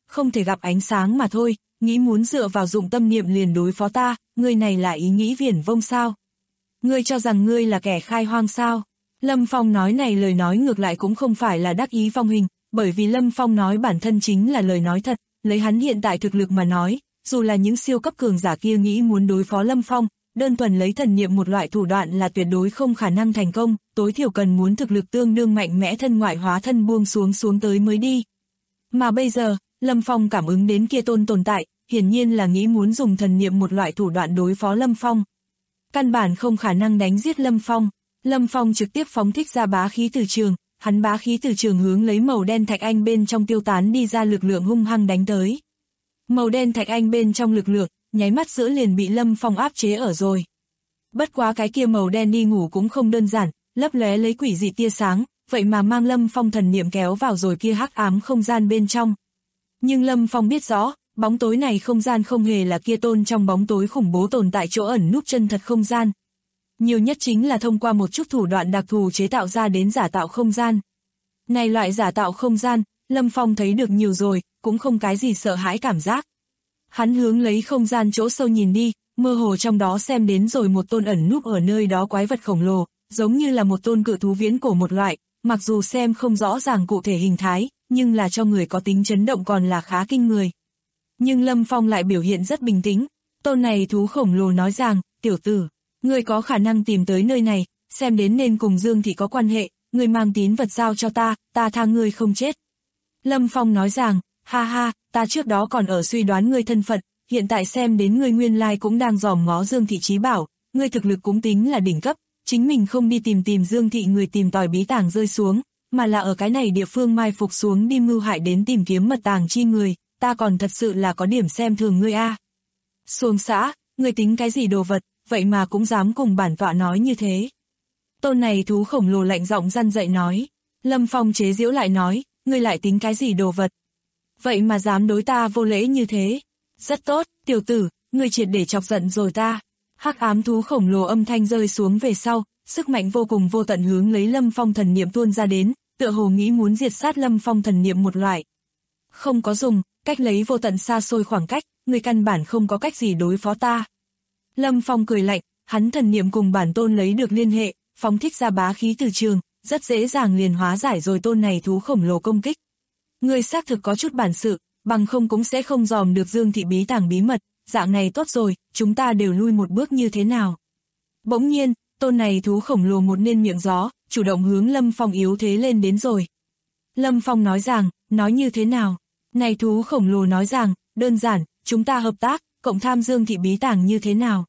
không thể gặp ánh sáng mà thôi, nghĩ muốn dựa vào dụng tâm niệm liền đối phó ta, ngươi này là ý nghĩ viển vông sao? Ngươi cho rằng ngươi là kẻ khai hoang sao? Lâm Phong nói này lời nói ngược lại cũng không phải là đắc ý phong hình, bởi vì Lâm Phong nói bản thân chính là lời nói thật, lấy hắn hiện tại thực lực mà nói, dù là những siêu cấp cường giả kia nghĩ muốn đối phó Lâm Phong, đơn thuần lấy thần niệm một loại thủ đoạn là tuyệt đối không khả năng thành công, tối thiểu cần muốn thực lực tương đương mạnh mẽ thân ngoại hóa thân buông xuống tới mới đi. Mà bây giờ, Lâm Phong cảm ứng đến kia tôn tồn tại, hiển nhiên là nghĩ muốn dùng thần niệm một loại thủ đoạn đối phó Lâm Phong. Căn bản không khả năng đánh giết Lâm Phong. Lâm Phong trực tiếp phóng thích ra bá khí từ trường, hắn bá khí từ trường hướng lấy màu đen thạch anh bên trong tiêu tán đi ra lực lượng hung hăng đánh tới. Màu đen thạch anh bên trong lực lượng, nháy mắt giữa liền bị Lâm Phong áp chế ở rồi. Bất quá cái kia màu đen đi ngủ cũng không đơn giản, lấp lóe lấy quỷ dị tia sáng, vậy mà mang Lâm Phong thần niệm kéo vào rồi kia hắc ám không gian bên trong. Nhưng Lâm Phong biết rõ, bóng tối này không gian không hề là kia tôn trong bóng tối khủng bố tồn tại chỗ ẩn núp chân thật không gian. Nhiều nhất chính là thông qua một chút thủ đoạn đặc thù chế tạo ra đến giả tạo không gian. Này loại giả tạo không gian, Lâm Phong thấy được nhiều rồi, cũng không cái gì sợ hãi cảm giác. Hắn hướng lấy không gian chỗ sâu nhìn đi, mơ hồ trong đó xem đến rồi một tôn ẩn núp ở nơi đó quái vật khổng lồ, giống như là một tôn cự thú viễn cổ một loại, mặc dù xem không rõ ràng cụ thể hình thái, nhưng là cho người có tính chấn động còn là khá kinh người. Nhưng Lâm Phong lại biểu hiện rất bình tĩnh, tôn này thú khổng lồ nói rằng, tiểu tử, ngươi có khả năng tìm tới nơi này, xem đến nên cùng Dương Thị có quan hệ, ngươi mang tín vật giao cho ta tha ngươi không chết. Lâm Phong nói rằng, ha ha, ta trước đó còn ở suy đoán ngươi thân phận, hiện tại xem đến ngươi nguyên lai cũng đang dòm ngó Dương Thị trí bảo, ngươi thực lực cũng tính là đỉnh cấp, chính mình không đi tìm Dương Thị người tìm tòi bí tàng rơi xuống, mà là ở cái này địa phương mai phục xuống đi mưu hại đến tìm kiếm mật tàng chi người, ta còn thật sự là có điểm xem thường ngươi a. Xuồng xã, ngươi tính cái gì đồ vật, vậy mà cũng dám cùng bản tọa nói như thế. Tôn này thú khổng lồ lạnh giọng răn dậy nói. Lâm Phong chế giễu lại nói, ngươi lại tính cái gì đồ vật. Vậy mà dám đối ta vô lễ như thế. Rất tốt, tiểu tử, ngươi triệt để chọc giận rồi ta. Hắc ám thú khổng lồ âm thanh rơi xuống về sau, sức mạnh vô cùng vô tận hướng lấy Lâm Phong thần niệm tuôn ra đến, tựa hồ nghĩ muốn diệt sát Lâm Phong thần niệm một loại. Không có dùng, cách lấy vô tận xa xôi khoảng cách, ngươi căn bản không có cách gì đối phó ta. Lâm Phong cười lạnh, hắn thần niệm cùng bản tôn lấy được liên hệ, phóng thích ra bá khí từ trường, rất dễ dàng liền hóa giải rồi tôn này thú khổng lồ công kích. Ngươi xác thực có chút bản sự, bằng không cũng sẽ không dòm được Dương Thị bí tàng bí mật, dạng này tốt rồi, chúng ta đều lui một bước như thế nào. Bỗng nhiên, tôn này thú khổng lồ một nên miệng gió, chủ động hướng Lâm Phong yếu thế lên đến rồi. Lâm Phong nói rằng, nói như thế nào? Này thú khổng lồ nói rằng, đơn giản, chúng ta hợp tác, cộng tham Dương Thị bí tàng như thế nào?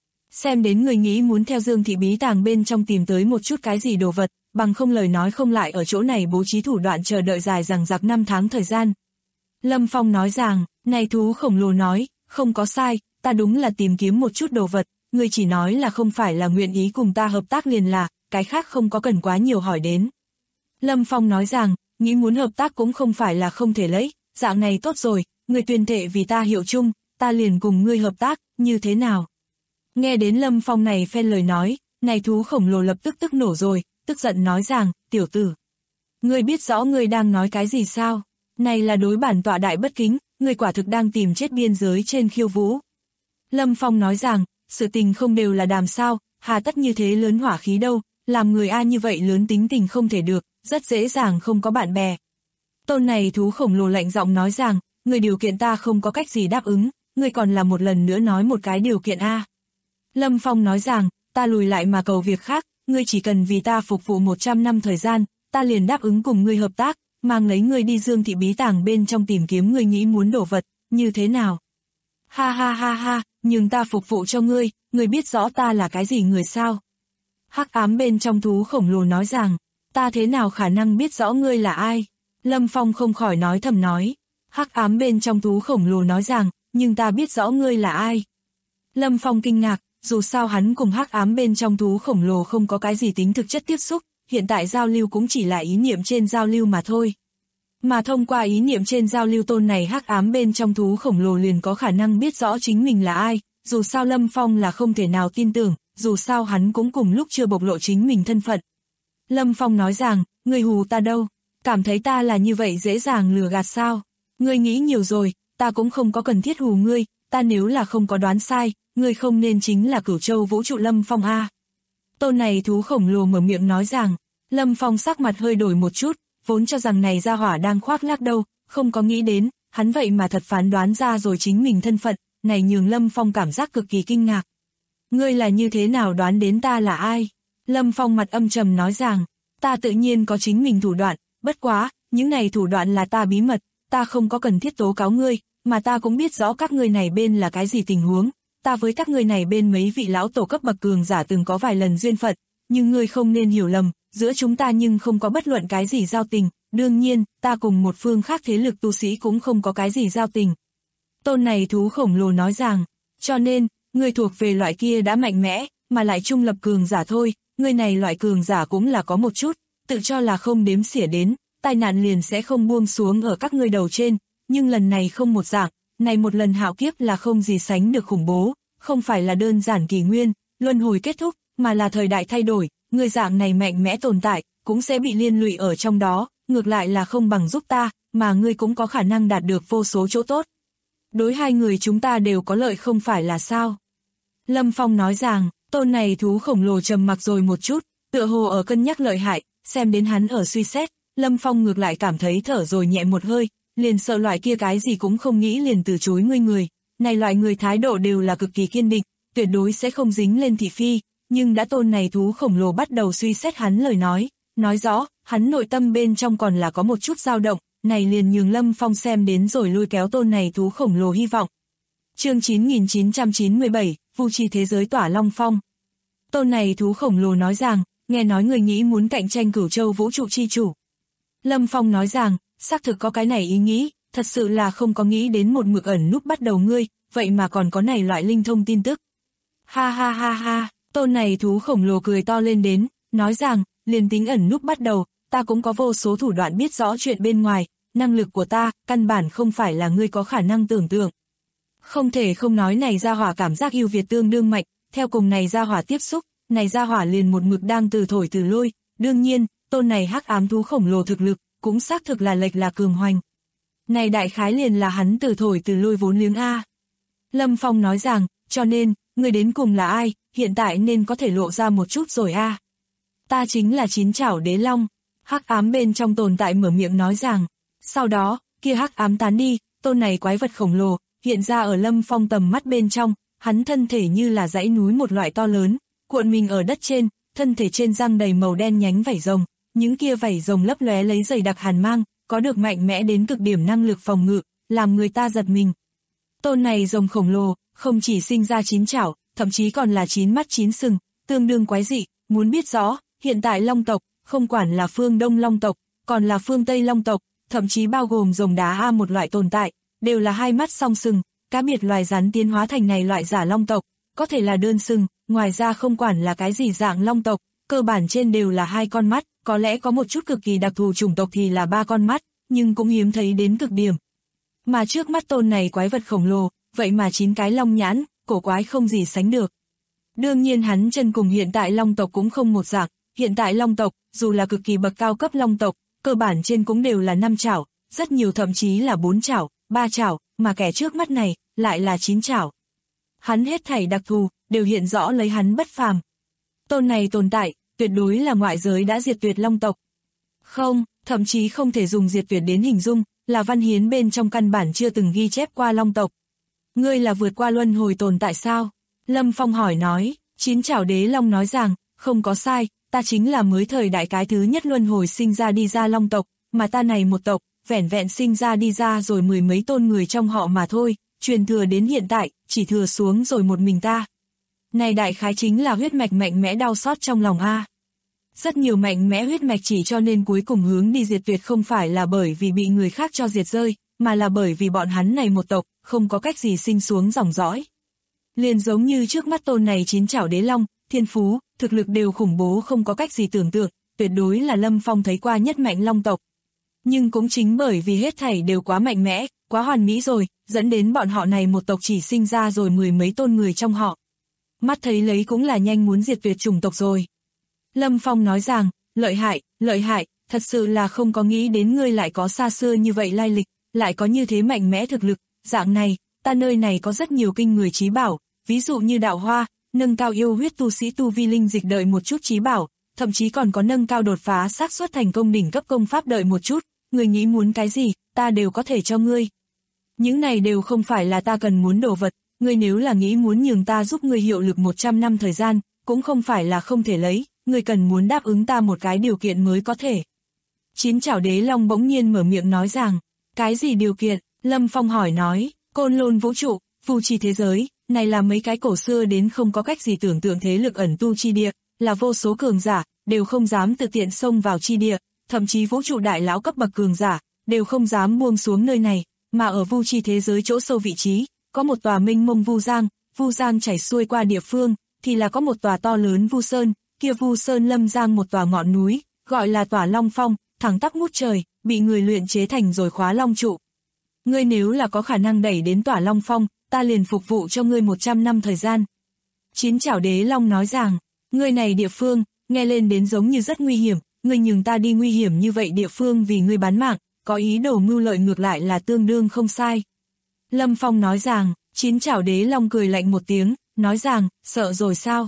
Xem đến người nghĩ muốn theo Dương Thị bí tàng bên trong tìm tới một chút cái gì đồ vật, bằng không lời nói không lại ở chỗ này bố trí thủ đoạn chờ đợi dài dằng dặc 5 tháng thời gian. Lâm Phong nói rằng, này thú khổng lồ nói, không có sai, ta đúng là tìm kiếm một chút đồ vật, ngươi chỉ nói là không phải là nguyện ý cùng ta hợp tác liền là, cái khác không có cần quá nhiều hỏi đến. Lâm Phong nói rằng, nghĩ muốn hợp tác cũng không phải là không thể lấy, dạng này tốt rồi, ngươi tuyên thệ vì ta hiệu chung, ta liền cùng ngươi hợp tác, như thế nào? Nghe đến Lâm Phong này phen lời nói, này thú khổng lồ lập tức nổ rồi, tức giận nói rằng, tiểu tử. Ngươi biết rõ ngươi đang nói cái gì sao? Này là đối bản tọa đại bất kính, ngươi quả thực đang tìm chết biên giới trên khiêu vũ. Lâm Phong nói rằng, sự tình không đều là đàm sao, hà tất như thế lớn hỏa khí đâu, làm người A như vậy lớn tính tình không thể được, rất dễ dàng không có bạn bè. Tôn này thú khổng lồ lạnh giọng nói rằng, người điều kiện ta không có cách gì đáp ứng, ngươi còn là một lần nữa nói một cái điều kiện A. Lâm Phong nói rằng, ta lùi lại mà cầu việc khác, ngươi chỉ cần vì ta phục vụ 100 năm thời gian, ta liền đáp ứng cùng ngươi hợp tác, mang lấy ngươi đi Dương Thị bí tàng bên trong tìm kiếm ngươi nghĩ muốn đổ vật, như thế nào? Ha ha ha ha, nhưng ta phục vụ cho ngươi, ngươi biết rõ ta là cái gì người sao? Hắc ám bên trong thú khổng lồ nói rằng, ta thế nào khả năng biết rõ ngươi là ai? Lâm Phong không khỏi nói thầm nói. Hắc ám bên trong thú khổng lồ nói rằng, nhưng ta biết rõ ngươi là ai? Lâm Phong kinh ngạc, dù sao hắn cùng hắc ám bên trong thú khổng lồ không có cái gì tính thực chất tiếp xúc, hiện tại giao lưu cũng chỉ là ý niệm trên giao lưu mà thôi. Mà thông qua ý niệm trên giao lưu tôn này hắc ám bên trong thú khổng lồ liền có khả năng biết rõ chính mình là ai, dù sao Lâm Phong là không thể nào tin tưởng, dù sao hắn cũng cùng lúc chưa bộc lộ chính mình thân phận. Lâm Phong nói rằng, người hù ta đâu, cảm thấy ta là như vậy dễ dàng lừa gạt sao? Ngươi nghĩ nhiều rồi, ta cũng không có cần thiết hù ngươi, ta nếu là không có đoán sai, ngươi không nên chính là Cửu Châu Vũ Trụ Lâm Phong a. Tôn này thú khổng lồ mở miệng nói rằng, Lâm Phong sắc mặt hơi đổi một chút, vốn cho rằng này gia hỏa đang khoác lác đâu, không có nghĩ đến, hắn vậy mà thật phán đoán ra rồi chính mình thân phận, này nhường Lâm Phong cảm giác cực kỳ kinh ngạc. Ngươi là như thế nào đoán đến ta là ai? Lâm Phong mặt âm trầm nói rằng, ta tự nhiên có chính mình thủ đoạn, bất quá, những này thủ đoạn là ta bí mật, ta không có cần thiết tố cáo ngươi, mà ta cũng biết rõ các ngươi này bên là cái gì tình huống, ta với các ngươi này bên mấy vị lão tổ cấp bậc cường giả từng có vài lần duyên phận, nhưng ngươi không nên hiểu lầm, giữa chúng ta nhưng không có bất luận cái gì giao tình, đương nhiên, ta cùng một phương khác thế lực tu sĩ cũng không có cái gì giao tình. Tôn này thú khổng lồ nói rằng, cho nên, ngươi thuộc về loại kia đã mạnh mẽ, mà lại trung lập cường giả thôi, ngươi này loại cường giả cũng là có một chút, tự cho là không đếm xỉa đến, tai nạn liền sẽ không buông xuống ở các ngươi đầu trên, nhưng lần này không một dạng, này một lần hạo kiếp là không gì sánh được khủng bố, không phải là đơn giản kỷ nguyên, luân hồi kết thúc, mà là thời đại thay đổi, người dạng này mạnh mẽ tồn tại, cũng sẽ bị liên lụy ở trong đó, ngược lại là không bằng giúp ta, mà ngươi cũng có khả năng đạt được vô số chỗ tốt. Đối hai người chúng ta đều có lợi không phải là sao? Lâm Phong nói rằng, tôn này thú khổng lồ trầm mặc rồi một chút, tựa hồ ở cân nhắc lợi hại, xem đến hắn ở suy xét, Lâm Phong ngược lại cảm thấy thở rồi nhẹ một hơi, liền sợ loại kia cái gì cũng không nghĩ liền từ chối ngươi người, này loại người thái độ đều là cực kỳ kiên định, tuyệt đối sẽ không dính lên thị phi, nhưng đã tôn này thú khổng lồ bắt đầu suy xét hắn lời nói rõ, hắn nội tâm bên trong còn là có một chút dao động, này liền nhường Lâm Phong xem đến rồi lôi kéo tôn này thú khổng lồ hy vọng. Chương 9997, Vu Trì thế giới tỏa Long Phong. Tôn này thú khổng lồ nói rằng, nghe nói người nghĩ muốn cạnh tranh Cửu Châu Vũ Trụ chi chủ. Lâm Phong nói rằng, xác thực có cái này ý nghĩ, thật sự là không có nghĩ đến một mực ẩn núp bắt đầu ngươi, vậy mà còn có này loại linh thông tin tức. Ha ha ha ha, tôn này thú khổng lồ cười to lên đến, nói rằng, liền tính ẩn núp bắt đầu, ta cũng có vô số thủ đoạn biết rõ chuyện bên ngoài, năng lực của ta, căn bản không phải là ngươi có khả năng tưởng tượng. Không thể không nói này gia hỏa cảm giác yêu Việt tương đương mạnh, theo cùng này gia hỏa tiếp xúc, này gia hỏa liền một mực đang từ thổi từ lôi, đương nhiên, tôn này hắc ám thú khổng lồ thực lực, cũng xác thực là lệch là cường hoành. Này đại khái liền là hắn từ thổi từ lôi vốn liếng A. Lâm Phong nói rằng, cho nên, người đến cùng là ai, hiện tại nên có thể lộ ra một chút rồi A. Ta chính là chín chảo đế long, hắc ám bên trong tồn tại mở miệng nói rằng, sau đó, kia hắc ám tán đi, tôn này quái vật khổng lồ, hiện ra ở Lâm Phong tầm mắt bên trong, hắn thân thể như là dãy núi một loại to lớn, cuộn mình ở đất trên, thân thể trên răng đầy màu đen nhánh vảy rồng, những kia vảy rồng lấp lóe lấy dày đặc hàn mang, có được mạnh mẽ đến cực điểm năng lực phòng ngự, làm người ta giật mình. Tôn này rồng khổng lồ, không chỉ sinh ra 9 chảo, thậm chí còn là 9 mắt 9 sừng, tương đương quái dị, muốn biết rõ, hiện tại Long tộc, không quản là phương Đông Long tộc, còn là phương Tây Long tộc, thậm chí bao gồm rồng đá A một loại tồn tại, đều là hai mắt song sừng, cá biệt loài rắn tiến hóa thành này loại giả Long tộc, có thể là đơn sừng, ngoài ra không quản là cái gì dạng Long tộc, cơ bản trên đều là 2 con mắt, có lẽ có một chút cực kỳ đặc thù chủng tộc thì là 3 con mắt, nhưng cũng hiếm thấy đến cực điểm. Mà trước mắt tôn này quái vật khổng lồ, vậy mà 9 cái long nhãn, cổ quái không gì sánh được. Đương nhiên hắn chân cùng hiện tại Long tộc cũng không một dạng, hiện tại Long tộc, dù là cực kỳ bậc cao cấp Long tộc, cơ bản trên cũng đều là 5 chảo, rất nhiều thậm chí là 4 chảo, 3 chảo, mà kẻ trước mắt này, lại là 9 chảo. Hắn hết thảy đặc thù, đều hiện rõ lấy hắn bất phàm. Tôn này tồn tại, tuyệt đối là ngoại giới đã diệt tuyệt Long tộc. Không, thậm chí không thể dùng diệt tuyệt đến hình dung, là văn hiến bên trong căn bản chưa từng ghi chép qua Long tộc. Ngươi là vượt qua luân hồi tồn tại sao? Lâm Phong hỏi nói, 9 chảo đế long nói rằng, không có sai, ta chính là mới thời đại cái thứ nhất luân hồi sinh ra đi ra Long tộc, mà ta này một tộc, vẻn vẹn sinh ra đi ra rồi 10 mấy tôn người trong họ mà thôi, truyền thừa đến hiện tại, chỉ thừa xuống rồi một mình ta. Này đại khái chính là huyết mạch mạnh mẽ đau xót trong lòng A. Rất nhiều mạnh mẽ huyết mạch chỉ cho nên cuối cùng hướng đi diệt tuyệt không phải là bởi vì bị người khác cho diệt rơi, mà là bởi vì bọn hắn này một tộc, không có cách gì sinh xuống dòng dõi. Liền giống như trước mắt tôn này 9 chảo đế long, thiên phú, thực lực đều khủng bố không có cách gì tưởng tượng, tuyệt đối là Lâm Phong thấy qua nhất mạnh Long tộc. Nhưng cũng chính bởi vì hết thảy đều quá mạnh mẽ, quá hoàn mỹ rồi, dẫn đến bọn họ này một tộc chỉ sinh ra rồi 10 mấy tôn người trong họ. Mắt thấy lấy cũng là nhanh muốn diệt tuyệt chủng tộc rồi. Lâm Phong nói rằng, lợi hại, thật sự là không có nghĩ đến ngươi lại có xa xưa như vậy lai lịch, lại có như thế mạnh mẽ thực lực, dạng này, ta nơi này có rất nhiều kinh người chí bảo, ví dụ như đạo hoa, nâng cao yêu huyết tu sĩ tu vi linh dịch đợi một chút chí bảo, thậm chí còn có nâng cao đột phá xác suất thành công đỉnh cấp công pháp đợi một chút, ngươi nghĩ muốn cái gì, ta đều có thể cho ngươi. Những này đều không phải là ta cần muốn đồ vật, ngươi nếu là nghĩ muốn nhường ta giúp ngươi hiệu lực 100 năm thời gian, cũng không phải là không thể lấy, ngươi cần muốn đáp ứng ta một cái điều kiện mới có thể. Chín chảo đế long bỗng nhiên mở miệng nói rằng, cái gì điều kiện? Lâm Phong hỏi nói, côn lôn vũ trụ, phù trì thế giới, này là mấy cái cổ xưa đến không có cách gì tưởng tượng thế lực ẩn tu chi địa, là vô số cường giả, đều không dám tự tiện xông vào chi địa, thậm chí vũ trụ đại lão cấp bậc cường giả, đều không dám buông xuống nơi này, mà ở vu chi thế giới chỗ sâu vị trí, có một tòa mênh mông vu giang chảy xuôi qua địa phương, thì là có một tòa to lớn vu sơn, kia vu sơn lâm giang một tòa ngọn núi, gọi là tòa Long Phong, thẳng tắp ngút trời, bị người luyện chế thành rồi khóa long trụ. Ngươi nếu là có khả năng đẩy đến tòa Long Phong, ta liền phục vụ cho ngươi 100 năm thời gian. Chín chảo đế long nói rằng, ngươi này địa phương, nghe lên đến giống như rất nguy hiểm, ngươi nhường ta đi nguy hiểm như vậy địa phương vì ngươi bán mạng, có ý đồ mưu lợi ngược lại là tương đương không sai. Lâm Phong nói rằng, chín chảo đế long cười lạnh một tiếng, nói rằng, sợ rồi sao?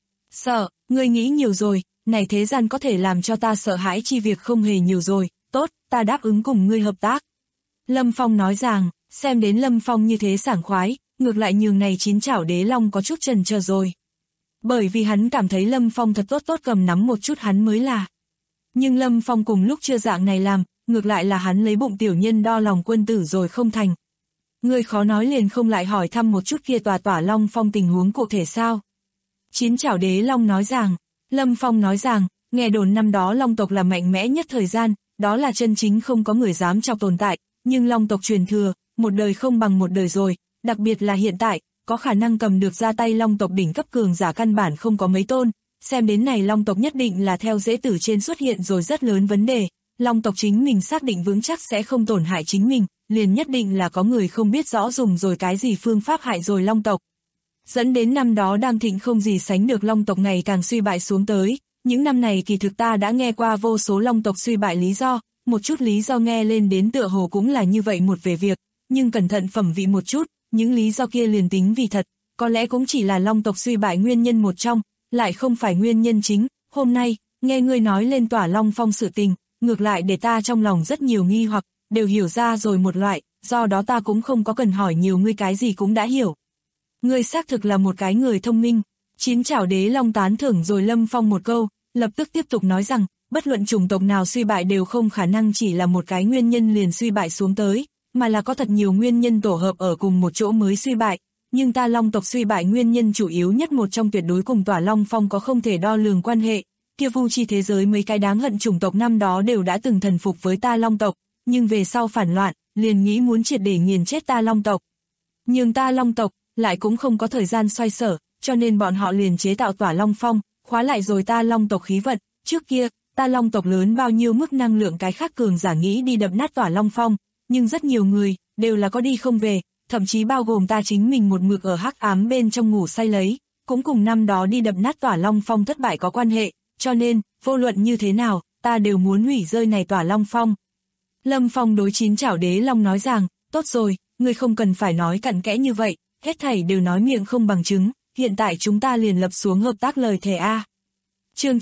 Sợ, ngươi nghĩ nhiều rồi, này thế gian có thể làm cho ta sợ hãi chi việc không hề nhiều rồi, tốt, ta đáp ứng cùng ngươi hợp tác. Lâm Phong nói rằng, xem đến Lâm Phong như thế sảng khoái, ngược lại nhường này chín chảo đế long có chút chần chờ rồi. Bởi vì hắn cảm thấy Lâm Phong thật tốt cầm nắm một chút hắn mới là. Nhưng Lâm Phong cùng lúc chưa dạng này làm, ngược lại là hắn lấy bụng tiểu nhân đo lòng quân tử rồi không thành. Ngươi khó nói liền không lại hỏi thăm một chút kia tòa Long Phong tình huống cụ thể sao? Chín chảo đế long nói rằng, Lâm Phong nói rằng, nghe đồn năm đó Long tộc là mạnh mẽ nhất thời gian, đó là chân chính không có người dám chọc tồn tại, nhưng Long tộc truyền thừa, một đời không bằng một đời rồi, đặc biệt là hiện tại, có khả năng cầm được ra tay Long tộc đỉnh cấp cường giả căn bản không có mấy tôn, xem đến này Long tộc nhất định là theo dễ tử trên xuất hiện rồi rất lớn vấn đề, Long tộc chính mình xác định vững chắc sẽ không tổn hại chính mình, liền nhất định là có người không biết rõ dùng rồi cái gì phương pháp hại rồi Long tộc. Dẫn đến năm đó đang thịnh không gì sánh được Long tộc ngày càng suy bại xuống tới, những năm này kỳ thực ta đã nghe qua vô số Long tộc suy bại lý do, một chút lý do nghe lên đến tựa hồ cũng là như vậy một về việc, nhưng cẩn thận phẩm vị một chút, những lý do kia liền tính vì thật, có lẽ cũng chỉ là Long tộc suy bại nguyên nhân một trong, lại không phải nguyên nhân chính. Hôm nay, nghe ngươi nói lên tòa Long Phong sự tình, ngược lại để ta trong lòng rất nhiều nghi hoặc, đều hiểu ra rồi một loại, do đó ta cũng không có cần hỏi nhiều, ngươi cái gì cũng đã hiểu. Ngươi xác thực là một cái người thông minh. Chín chảo đế long tán thưởng rồi Lâm Phong một câu, lập tức tiếp tục nói rằng, bất luận chủng tộc nào suy bại đều không khả năng chỉ là một cái nguyên nhân liền suy bại xuống tới, mà là có thật nhiều nguyên nhân tổ hợp ở cùng một chỗ mới suy bại. Nhưng ta Long tộc suy bại nguyên nhân chủ yếu nhất một trong tuyệt đối cùng tòa Long Phong có không thể đo lường quan hệ. Kia vu chi thế giới mấy cái đáng hận chủng tộc năm đó đều đã từng thần phục với ta Long tộc, nhưng về sau phản loạn, liền nghĩ muốn triệt để nghiền chết ta Long tộc. Nhưng ta Long tộc lại cũng không có thời gian xoay sở, cho nên bọn họ liền chế tạo tòa Long Phong, khóa lại rồi ta Long tộc khí vận. Trước kia, ta Long tộc lớn bao nhiêu mức năng lượng cái khác cường giả nghĩ đi đập nát tòa Long Phong, nhưng rất nhiều người đều là có đi không về, thậm chí bao gồm ta chính mình một mực ở hắc ám bên trong ngủ say lấy, cũng cùng năm đó đi đập nát tòa Long Phong thất bại có quan hệ, cho nên, vô luận như thế nào, ta đều muốn hủy rơi này tòa Long Phong. Lâm Phong đối chín chảo đế long nói rằng, tốt rồi, ngươi không cần phải nói cặn kẽ như vậy, hết thảy đều nói miệng không bằng chứng, hiện tại chúng ta liền lập xuống hợp tác lời thề A. Chương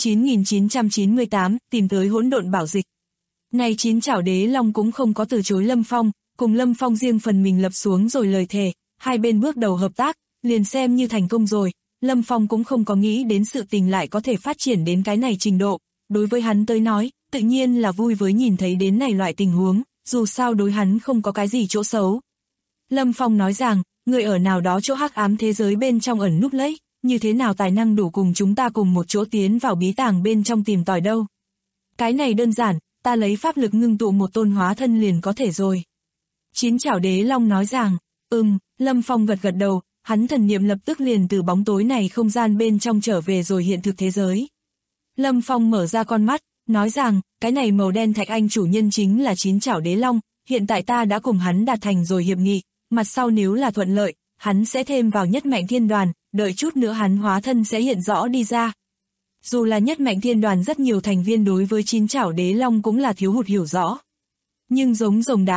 9998, tìm tới hỗn độn bảo dịch. Này chín chảo đế long cũng không có từ chối Lâm Phong, cùng Lâm Phong riêng phần mình lập xuống rồi lời thề, hai bên bước đầu hợp tác, liền xem như thành công rồi. Lâm Phong cũng không có nghĩ đến sự tình lại có thể phát triển đến cái này trình độ, đối với hắn tới nói, tự nhiên là vui với nhìn thấy đến này loại tình huống, dù sao đối hắn không có cái gì chỗ xấu. Lâm Phong nói rằng, người ở nào đó chỗ hắc ám thế giới bên trong ẩn núp lấy, như thế nào tài năng đủ cùng chúng ta cùng một chỗ tiến vào bí tàng bên trong tìm tòi đâu. Cái này đơn giản, ta lấy pháp lực ngưng tụ một tôn hóa thân liền có thể rồi. Chín chảo đế long nói rằng, Lâm Phong gật đầu, hắn thần niệm lập tức liền từ bóng tối này không gian bên trong trở về rồi hiện thực thế giới. Lâm Phong mở ra con mắt, nói rằng, cái này màu đen thạch anh chủ nhân chính là chín chảo đế long, hiện tại ta đã cùng hắn đạt thành rồi hiệp nghị, mặt sau nếu là thuận lợi, hắn sẽ thêm vào nhất mạnh thiên đoàn, đợi chút nữa hắn hóa thân sẽ hiện rõ đi ra. Dù là nhất mạnh thiên đoàn rất nhiều thành viên đối với chín chảo đế long cũng là thiếu hụt hiểu rõ. Nhưng giống rồng đá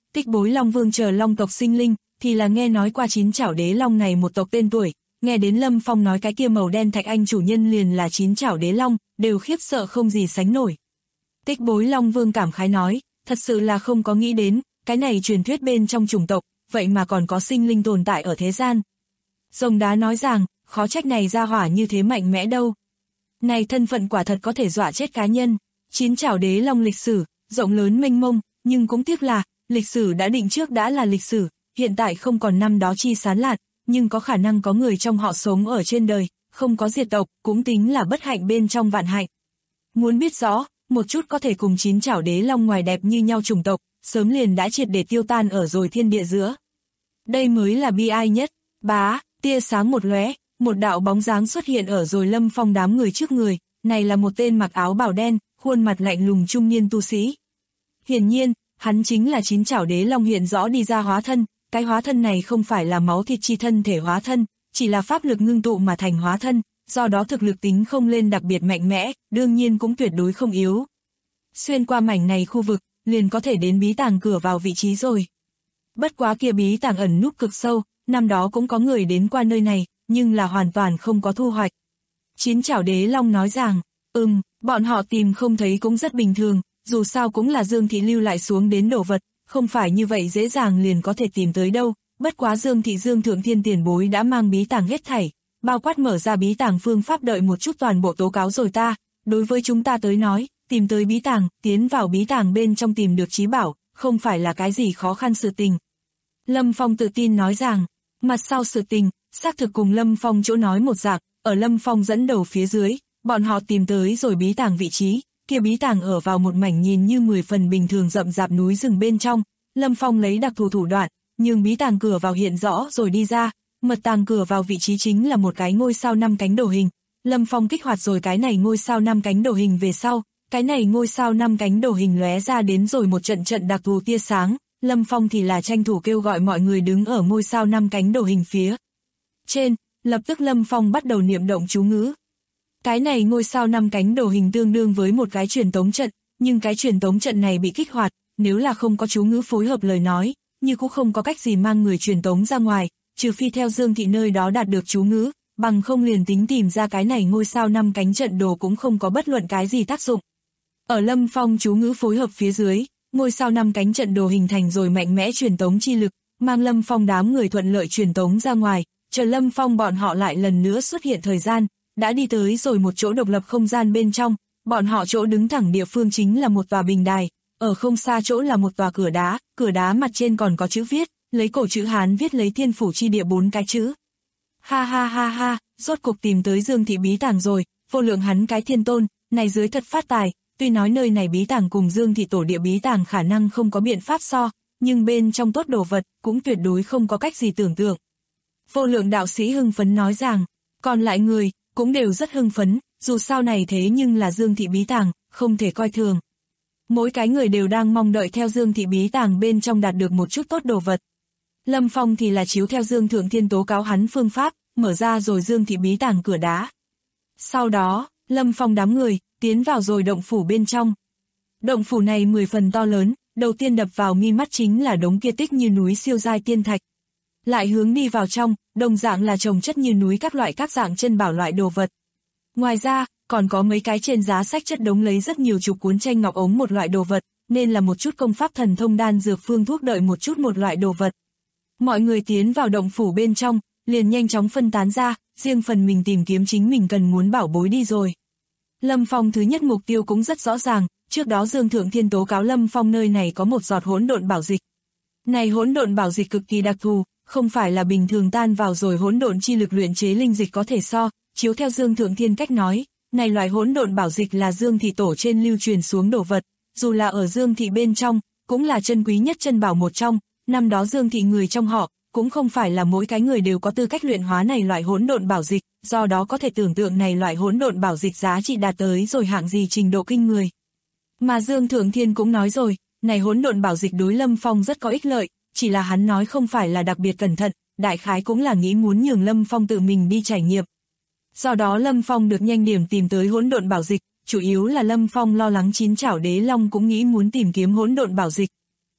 Tích Bối Long Vương chờ Long tộc sinh linh, thì là nghe nói qua chín chảo đế long này một tộc tên tuổi, nghe đến Lâm Phong nói cái kia màu đen thạch anh chủ nhân liền là chín chảo đế long, đều khiếp sợ không gì sánh nổi. Tích Bối Long Vương cảm khái nói, thật sự là không có nghĩ đến, cái này truyền thuyết bên trong chủng tộc, vậy mà còn có sinh linh tồn tại ở thế gian. Rồng Đá nói rằng, khó trách này ra hỏa như thế mạnh mẽ đâu. Này thân phận quả thật có thể dọa chết cá nhân. Chín chảo đế long lịch sử, rộng lớn mênh mông, nhưng cũng tiếc là, lịch sử đã định trước đã là lịch sử, hiện tại không còn năm đó chi sán lạn, nhưng có khả năng có người trong họ sống ở trên đời, không có diệt tộc, cũng tính là bất hạnh bên trong vạn hạnh. Muốn biết rõ, một chút có thể cùng chín chảo đế long ngoài đẹp như nhau chủng tộc, sớm liền đã triệt để tiêu tan ở rồi thiên địa giữa. Đây mới là bi ai nhất. Bá, tia sáng một lóe, một đạo bóng dáng xuất hiện ở rồi Lâm Phong đám người trước người, này là một tên mặc áo bào đen, khuôn mặt lạnh lùng trung niên tu sĩ. Hiển nhiên, hắn chính là chín chảo đế long hiện rõ đi ra hóa thân, cái hóa thân này không phải là máu thịt chi thân thể hóa thân, chỉ là pháp lực ngưng tụ mà thành hóa thân, do đó thực lực tính không lên đặc biệt mạnh mẽ, đương nhiên cũng tuyệt đối không yếu. Xuyên qua mảnh này khu vực, liền có thể đến bí tàng cửa vào vị trí rồi. Bất quá kia bí tàng ẩn núp cực sâu, năm đó cũng có người đến qua nơi này, nhưng là hoàn toàn không có thu hoạch. Chín chảo đế long nói rằng, bọn họ tìm không thấy cũng rất bình thường, dù sao cũng là Dương Thị lưu lại xuống đến đồ vật, không phải như vậy dễ dàng liền có thể tìm tới đâu, bất quá Dương Thị Dương Thượng Thiên tiền bối đã mang bí tàng hết thảy, bao quát mở ra bí tàng phương pháp đợi một chút toàn bộ tố cáo rồi ta, đối với chúng ta tới nói, tìm tới bí tàng, tiến vào bí tàng bên trong tìm được trí bảo, không phải là cái gì khó khăn sự tình. Lâm Phong tự tin nói rằng, mặt sau sự tình, xác thực cùng Lâm Phong chỗ nói một dạng, ở Lâm Phong dẫn đầu phía dưới, bọn họ tìm tới rồi bí tàng vị trí, kia bí tàng ở vào một mảnh nhìn như 10 phần bình thường rậm rạp núi rừng bên trong, Lâm Phong lấy đặc thù thủ đoạn, nhưng bí tàng cửa vào hiện rõ rồi đi ra, mật tàng cửa vào vị trí chính là một cái ngôi sao 5 cánh đồ hình. Lâm Phong kích hoạt rồi cái này ngôi sao 5 cánh đồ hình về sau, cái này ngôi sao 5 cánh đồ hình lóe ra đến rồi một trận trận đặc thù tia sáng, Lâm Phong thì là tranh thủ kêu gọi mọi người đứng ở ngôi sao 5 cánh đồ hình phía trên, lập tức Lâm Phong bắt đầu niệm động chú ngữ. Cái này ngôi sao 5 cánh đồ hình tương đương với một cái truyền tống trận, nhưng cái truyền tống trận này bị kích hoạt, nếu là không có chú ngữ phối hợp lời nói, như cũng không có cách gì mang người truyền tống ra ngoài, trừ phi theo Dương Thị nơi đó đạt được chú ngữ, bằng không liền tính tìm ra cái này ngôi sao 5 cánh trận đồ cũng không có bất luận cái gì tác dụng. Ở Lâm Phong chú ngữ phối hợp phía dưới, ngôi sao 5 cánh trận đồ hình thành rồi mạnh mẽ truyền tống chi lực, mang Lâm Phong đám người thuận lợi truyền tống ra ngoài, chờ Lâm Phong bọn họ lại lần nữa xuất hiện thời gian, đã đi tới rồi một chỗ độc lập không gian bên trong, bọn họ chỗ đứng thẳng địa phương chính là một tòa bình đài, ở không xa chỗ là một tòa cửa đá mặt trên còn có chữ viết, lấy cổ chữ Hán viết lấy thiên phủ chi địa 4 cái chữ. Ha ha ha ha, rốt cục tìm tới Dương Thị bí tàng rồi, vô lượng hắn cái thiên tôn, này dưới thật phát tài, tuy nói nơi này bí tàng cùng Dương Thị tổ địa bí tàng khả năng không có biện pháp so, nhưng bên trong tốt đồ vật cũng tuyệt đối không có cách gì tưởng tượng. Vô lượng đạo sĩ hưng phấn nói rằng, còn lại người cũng đều rất hưng phấn, dù sao này thế nhưng là Dương Thị bí tàng, không thể coi thường. Mỗi cái người đều đang mong đợi theo Dương Thị bí tàng bên trong đạt được một chút tốt đồ vật. Lâm Phong thì là chiếu theo Dương Thượng Thiên tố cáo hắn phương pháp, mở ra rồi Dương Thị bí tàng cửa đá. Sau đó, Lâm Phong đám người tiến vào rồi động phủ bên trong. Động phủ này 10 phần to lớn, đầu tiên đập vào mi mắt chính là đống kia tích như núi siêu giai tiên thạch. Lại hướng đi vào trong, đồng dạng là chồng chất như núi các loại các dạng chân bảo loại đồ vật. Ngoài ra, còn có mấy cái trên giá sách chất đống lấy rất nhiều chục cuốn tranh ngọc ống một loại đồ vật, nên là một chút công pháp thần thông đan dược phương thuốc đợi một chút một loại đồ vật. Mọi người tiến vào động phủ bên trong, liền nhanh chóng phân tán ra, riêng phần mình tìm kiếm chính mình cần muốn bảo bối đi rồi. Lâm Phong thứ nhất mục tiêu cũng rất rõ ràng, trước đó Dương Thượng Thiên tố cáo Lâm Phong nơi này có một giọt hỗn độn bảo dịch. Này hỗn độn bảo dịch cực kỳ đặc thù, không phải là bình thường tan vào rồi hỗn độn chi lực luyện chế linh dịch có thể so, chiếu theo Dương Thượng Thiên cách nói, này loại hỗn độn bảo dịch là Dương Thị tổ trên lưu truyền xuống đồ vật, dù là ở Dương Thị bên trong, cũng là chân quý nhất chân bảo một trong, năm đó Dương Thị người trong họ, cũng không phải là mỗi cái người đều có tư cách luyện hóa này loại hỗn độn bảo dịch, do đó có thể tưởng tượng này loại hỗn độn bảo dịch giá trị đạt tới rồi hạng gì trình độ kinh người. Mà Dương Thượng Thiên cũng nói rồi, này hỗn độn bảo dịch đối Lâm Phong rất có ích lợi, chỉ là hắn nói không phải là đặc biệt cẩn thận, đại khái cũng là nghĩ muốn nhường Lâm Phong tự mình đi trải nghiệm. Do đó Lâm Phong được nhanh điểm tìm tới hỗn độn bảo dịch, chủ yếu là Lâm Phong lo lắng chín chảo đế long cũng nghĩ muốn tìm kiếm hỗn độn bảo dịch.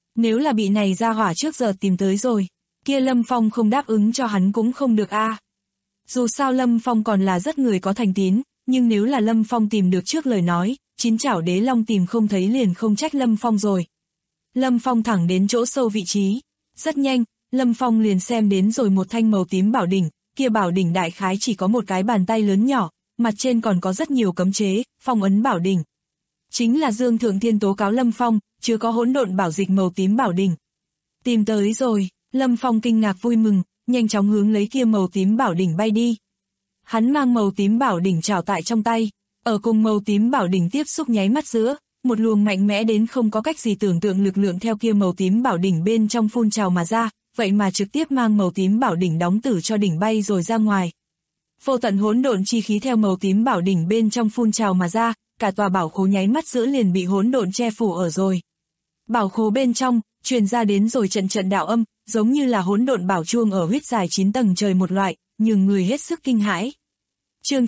Nếu là bị này ra hỏa trước giờ tìm tới rồi, kia Lâm Phong không đáp ứng cho hắn cũng không được a. Dù sao Lâm Phong còn là rất người có thành tín, nhưng nếu là Lâm Phong tìm được trước lời nói, chín chảo đế long tìm không thấy liền không trách Lâm Phong rồi. Lâm Phong thẳng đến chỗ sâu vị trí. Rất nhanh, Lâm Phong liền xem đến rồi một thanh màu tím bảo đỉnh, kia bảo đỉnh đại khái chỉ có một cái bàn tay lớn nhỏ, mặt trên còn có rất nhiều cấm chế, phong ấn bảo đỉnh. Chính là Dương Thượng Thiên tố cáo Lâm Phong, chưa có hỗn độn bảo dịch màu tím bảo đỉnh. Tìm tới rồi, Lâm Phong kinh ngạc vui mừng, nhanh chóng hướng lấy kia màu tím bảo đỉnh bay đi. Hắn mang màu tím bảo đỉnh trảo tại trong tay, ở cùng màu tím bảo đỉnh tiếp xúc nháy mắt giữa, một luồng mạnh mẽ đến không có cách gì tưởng tượng lực lượng theo kia màu tím bảo đỉnh bên trong phun trào mà ra, vậy mà trực tiếp mang màu tím bảo đỉnh đóng tử cho đỉnh bay rồi ra ngoài. Vô tận hỗn độn chi khí theo màu tím bảo đỉnh bên trong phun trào mà ra, cả tòa bảo khố nháy mắt giữa liền bị hỗn độn che phủ ở rồi. Bảo khố bên trong, truyền ra đến rồi trận trận đạo âm, giống như là hỗn độn bảo chuông ở huyết dài 9 tầng trời một loại, nhường người hết sức kinh hãi. Chương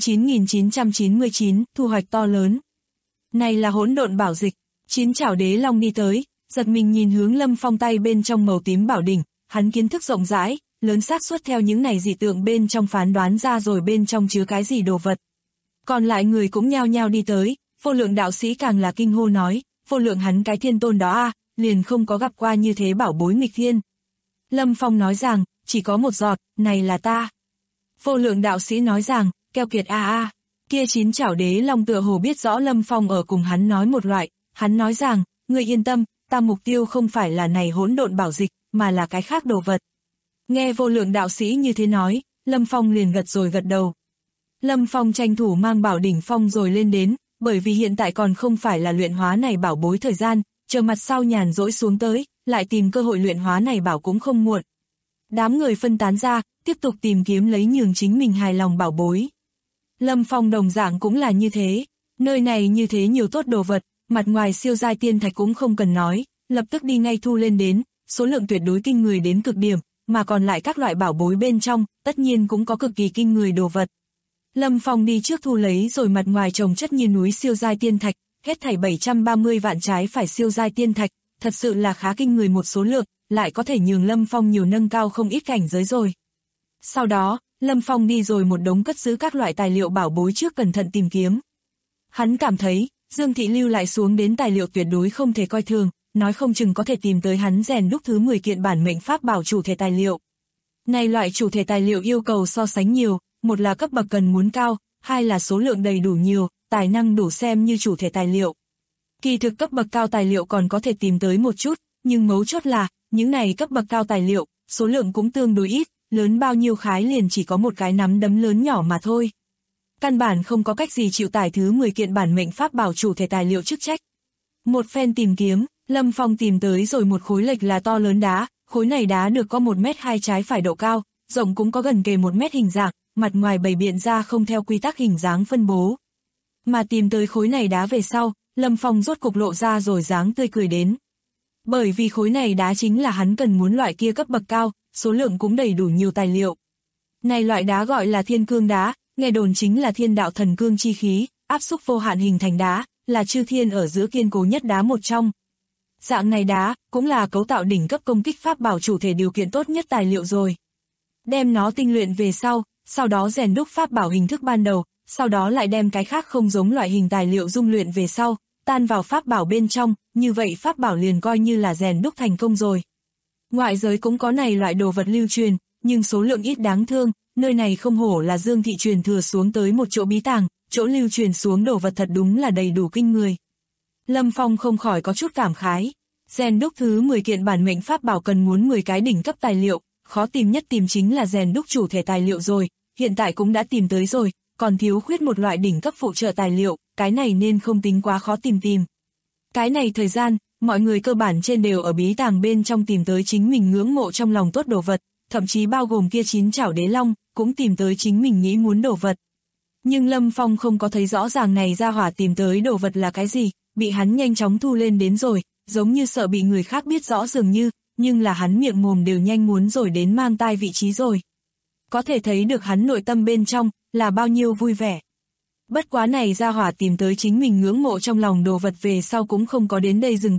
9999, thu hoạch to lớn. Này là hỗn độn bảo dịch. Chín chảo đế long đi tới, giật mình nhìn hướng Lâm Phong tay bên trong màu tím bảo đỉnh, hắn kiến thức rộng rãi, lớn xác suất theo những này dị tượng bên trong phán đoán ra rồi bên trong chứa cái gì đồ vật. Còn lại người cũng nhao nhao đi tới, Vô Lượng đạo sĩ càng là kinh hô nói, Vô Lượng hắn cái thiên tôn đó a, liền không có gặp qua như thế bảo bối nghịch thiên. Lâm Phong nói rằng, chỉ có một giọt, này là ta. Vô Lượng đạo sĩ nói rằng, keo kiệt a. Kia chín chảo đế long tựa hồ biết rõ Lâm Phong ở cùng hắn nói một loại, hắn nói rằng, ngươi yên tâm, ta mục tiêu không phải là này hỗn độn bảo dịch, mà là cái khác đồ vật. Nghe Vô Lượng đạo sĩ như thế nói, Lâm Phong liền gật rồi gật đầu. Lâm Phong tranh thủ mang bảo đỉnh phong rồi lên đến, bởi vì hiện tại còn không phải là luyện hóa này bảo bối thời gian, chờ mặt sau nhàn rỗi xuống tới, lại tìm cơ hội luyện hóa này bảo cũng không muộn. Đám người phân tán ra, tiếp tục tìm kiếm lấy nhường chính mình hài lòng bảo bối. Lâm Phong đồng dạng cũng là như thế, nơi này như thế nhiều tốt đồ vật, mặt ngoài siêu giai tiên thạch cũng không cần nói, lập tức đi ngay thu lên đến, số lượng tuyệt đối kinh người đến cực điểm, mà còn lại các loại bảo bối bên trong, tất nhiên cũng có cực kỳ kinh người đồ vật. Lâm Phong đi trước thu lấy rồi mặt ngoài trồng chất như núi siêu giai tiên thạch, hết thảy 730 vạn trái phải siêu giai tiên thạch, thật sự là khá kinh người một số lượng, lại có thể nhường Lâm Phong nhiều nâng cao không ít cảnh giới rồi. Sau đó, Lâm Phong đi rồi một đống cất giữ các loại tài liệu bảo bối trước cẩn thận tìm kiếm. Hắn cảm thấy, Dương Thị lưu lại xuống đến tài liệu tuyệt đối không thể coi thường, nói không chừng có thể tìm tới hắn rèn đúc thứ 10 kiện bản mệnh pháp bảo chủ thể tài liệu. Này loại chủ thể tài liệu yêu cầu so sánh nhiều, một là cấp bậc cần muốn cao, hai là số lượng đầy đủ nhiều, tài năng đủ xem như chủ thể tài liệu. Kỳ thực cấp bậc cao tài liệu còn có thể tìm tới một chút, nhưng mấu chốt là, những này cấp bậc cao tài liệu, số lượng cũng tương đối ít, lớn bao nhiêu khái liền chỉ có một cái nắm đấm lớn nhỏ mà thôi. Căn bản không có cách gì chịu tải thứ 10 kiện bản mệnh pháp bảo chủ thể tài liệu chức trách. Một phen tìm kiếm, Lâm Phong tìm tới rồi một khối lệch là to lớn đá, khối này đá được có 1m2 trái phải độ cao, rộng cũng có gần kề 1m hình dạng, mặt ngoài bày biện ra không theo quy tắc hình dáng phân bố. Mà tìm tới khối này đá về sau, Lâm Phong rốt cục lộ ra rồi dáng tươi cười đến. Bởi vì khối này đá chính là hắn cần muốn loại kia cấp bậc cao, số lượng cũng đầy đủ nhiều tài liệu. Này loại đá gọi là thiên cương đá, nghe đồn chính là thiên đạo thần cương chi khí, áp xúc vô hạn hình thành đá, là chư thiên ở giữa kiên cố nhất đá một trong. Dạng này đá, cũng là cấu tạo đỉnh cấp công kích pháp bảo chủ thể điều kiện tốt nhất tài liệu rồi. Đem nó tinh luyện về sau đó rèn đúc pháp bảo hình thức ban đầu, sau đó lại đem cái khác không giống loại hình tài liệu dung luyện về sau, tan vào pháp bảo bên trong, như vậy pháp bảo liền coi như là rèn đúc thành công rồi. Ngoại giới cũng có này loại đồ vật lưu truyền, nhưng số lượng ít đáng thương, nơi này không hổ là Dương Thị truyền thừa xuống tới một chỗ bí tàng, chỗ lưu truyền xuống đồ vật thật đúng là đầy đủ kinh người. Lâm Phong không khỏi có chút cảm khái, rèn đúc thứ 10 kiện bản mệnh pháp bảo cần muốn 10 cái đỉnh cấp tài liệu, khó tìm nhất tìm chính là rèn đúc chủ thể tài liệu rồi, hiện tại cũng đã tìm tới rồi, còn thiếu khuyết một loại đỉnh cấp phụ trợ tài liệu, cái này nên không tính quá khó tìm. Cái này thời gian, mọi người cơ bản trên đều ở bí tàng bên trong tìm tới chính mình ngưỡng mộ trong lòng tốt đồ vật, thậm chí bao gồm kia 9 chảo đế long, cũng tìm tới chính mình nghĩ muốn đồ vật. Nhưng Lâm Phong không có thấy rõ ràng này ra hỏa tìm tới đồ vật là cái gì, bị hắn nhanh chóng thu lên đến rồi, giống như sợ bị người khác biết rõ dường như, nhưng là hắn miệng mồm đều nhanh muốn rồi đến mang tai vị trí rồi. Có thể thấy được hắn nội tâm bên trong, là bao nhiêu vui vẻ. Bất quá này ra hỏa tìm tới chính mình ngưỡng mộ trong lòng đồ vật về sau cũng không có đến đây dừng tay,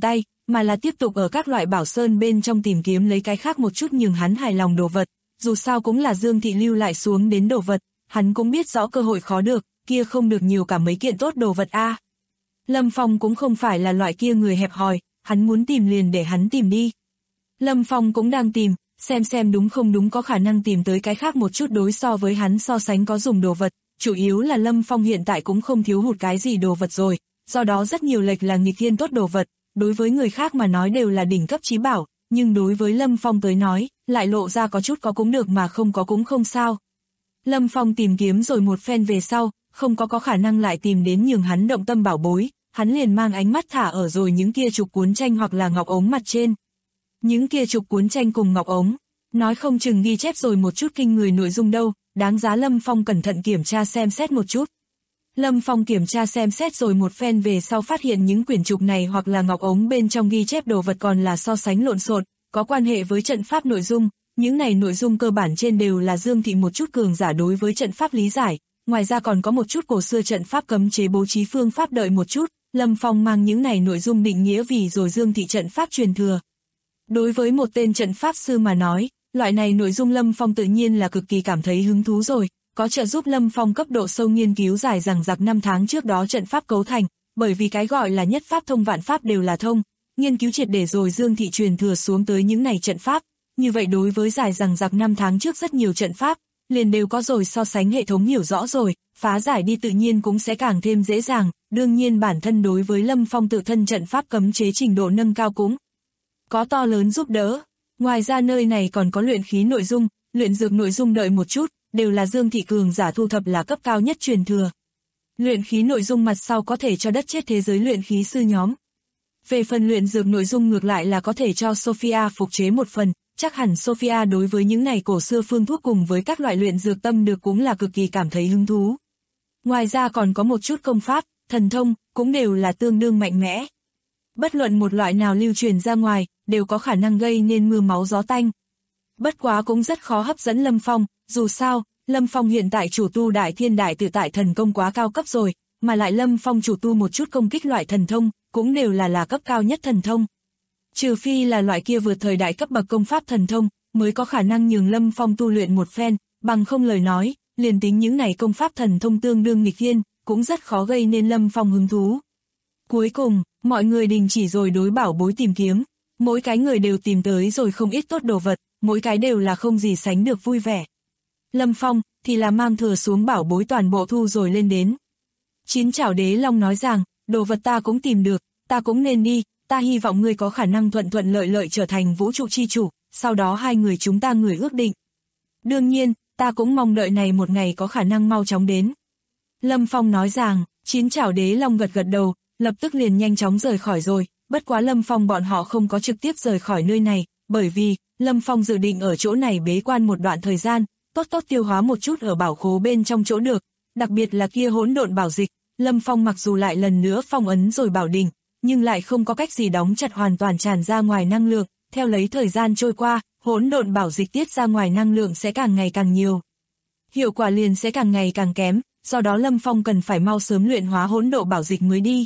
mà là tiếp tục ở các loại bảo sơn bên trong tìm kiếm lấy cái khác một chút nhường hắn hài lòng đồ vật, dù sao cũng là Dương Thị lưu lại xuống đến đồ vật, hắn cũng biết rõ cơ hội khó được, kia không được nhiều cả mấy kiện tốt đồ vật a. Lâm Phong cũng không phải là loại kia người hẹp hòi, hắn muốn tìm liền để hắn tìm đi. Lâm Phong cũng đang tìm, xem đúng không đúng có khả năng tìm tới cái khác một chút đối so với hắn so sánh có dùng đồ vật, chủ yếu là Lâm Phong hiện tại cũng không thiếu hụt cái gì đồ vật rồi, do đó rất nhiều lệch là nghịch thiên tốt đồ vật, đối với người khác mà nói đều là đỉnh cấp chí bảo, nhưng đối với Lâm Phong tới nói, lại lộ ra có chút có cũng được mà không có cũng không sao. Lâm Phong tìm kiếm rồi một phen về sau, không có khả năng lại tìm đến nhường hắn động tâm bảo bối, hắn liền mang ánh mắt thả ở rồi những kia trục cuốn tranh hoặc là ngọc ống mặt trên. Những kia trục cuốn tranh cùng ngọc ống, nói không chừng ghi chép rồi một chút kinh người nội dung đâu, đáng giá Lâm Phong cẩn thận kiểm tra xem xét một chút. Lâm Phong kiểm tra xem xét rồi một phen về sau phát hiện những quyển trục này hoặc là ngọc ống bên trong ghi chép đồ vật còn là so sánh lộn xộn, có quan hệ với trận pháp nội dung, những này nội dung cơ bản trên đều là Dương Thị một chút cường giả đối với trận pháp lý giải, ngoài ra còn có một chút cổ xưa trận pháp cấm chế bố trí phương pháp đợi một chút, Lâm Phong mang những này nội dung định nghĩa vì rồi Dương Thị trận pháp truyền thừa. Đối với một tên trận pháp sư mà nói, loại này nội dung Lâm Phong tự nhiên là cực kỳ cảm thấy hứng thú rồi, có trợ giúp Lâm Phong cấp độ sâu nghiên cứu dài dằng dặc 5 tháng trước đó trận pháp cấu thành, bởi vì cái gọi là nhất pháp thông vạn pháp đều là thông, nghiên cứu triệt để rồi Dương Thị truyền thừa xuống tới những này trận pháp, như vậy đối với dài dằng dặc 5 tháng trước rất nhiều trận pháp, liền đều có rồi so sánh hệ thống hiểu rõ rồi, phá giải đi tự nhiên cũng sẽ càng thêm dễ dàng, đương nhiên bản thân đối với Lâm Phong tự thân trận pháp cấm chế trình độ nâng cao cũng có to lớn giúp đỡ. Ngoài ra nơi này còn có luyện khí nội dung, luyện dược nội dung đợi một chút, đều là Dương Thị cường giả thu thập là cấp cao nhất truyền thừa. Luyện khí nội dung mặt sau có thể cho đất chết thế giới luyện khí sư nhóm. Về phần luyện dược nội dung ngược lại là có thể cho Sophia phục chế một phần, chắc hẳn Sophia đối với những này cổ xưa phương thuốc cùng với các loại luyện dược tâm được cũng là cực kỳ cảm thấy hứng thú. Ngoài ra còn có một chút công pháp, thần thông, cũng đều là tương đương mạnh mẽ. Bất luận một loại nào lưu truyền ra ngoài, đều có khả năng gây nên mưa máu gió tanh. Bất quá cũng rất khó hấp dẫn Lâm Phong, dù sao, Lâm Phong hiện tại chủ tu đại thiên đại tự tại thần công quá cao cấp rồi, mà lại Lâm Phong chủ tu một chút công kích loại thần thông, cũng đều là cấp cao nhất thần thông. Trừ phi là loại kia vượt thời đại cấp bậc công pháp thần thông, mới có khả năng nhường Lâm Phong tu luyện một phen, bằng không lời nói, liền tính những này công pháp thần thông tương đương nghịch thiên, cũng rất khó gây nên Lâm Phong hứng thú. Cuối cùng, mọi người đình chỉ rồi đối bảo bối tìm kiếm, mỗi cái người đều tìm tới rồi không ít tốt đồ vật, mỗi cái đều là không gì sánh được vui vẻ. Lâm Phong thì là mang thừa xuống bảo bối toàn bộ thu rồi lên đến. Chín chảo đế long nói rằng, đồ vật ta cũng tìm được, ta cũng nên đi, ta hy vọng ngươi có khả năng thuận thuận lợi lợi trở thành vũ trụ chi chủ, sau đó hai người chúng ta người ước định. Đương nhiên, ta cũng mong đợi này một ngày có khả năng mau chóng đến. Lâm Phong nói rằng, chín chảo đế long gật gật đầu, lập tức liền nhanh chóng rời khỏi rồi, bất quá Lâm Phong bọn họ không có trực tiếp rời khỏi nơi này, bởi vì, Lâm Phong dự định ở chỗ này bế quan một đoạn thời gian, tốt tiêu hóa một chút ở bảo khố bên trong chỗ được, đặc biệt là kia hỗn độn bảo dịch, Lâm Phong mặc dù lại lần nữa phong ấn rồi bảo đình, nhưng lại không có cách gì đóng chặt hoàn toàn tràn ra ngoài năng lượng, theo lấy thời gian trôi qua, hỗn độn bảo dịch tiết ra ngoài năng lượng sẽ càng ngày càng nhiều. Hiệu quả liền sẽ càng ngày càng kém, do đó Lâm Phong cần phải mau sớm luyện hóa hỗn độn bảo dịch mới đi.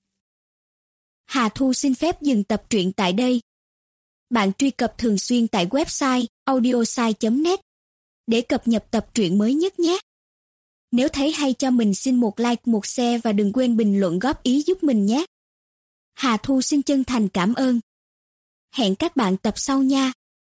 Hà Thu xin phép dừng tập truyện tại đây. Bạn truy cập thường xuyên tại website audiosai.net để cập nhật tập truyện mới nhất nhé. Nếu thấy hay cho mình xin một like, một share và đừng quên bình luận góp ý giúp mình nhé. Hà Thu xin chân thành cảm ơn. Hẹn các bạn tập sau nha.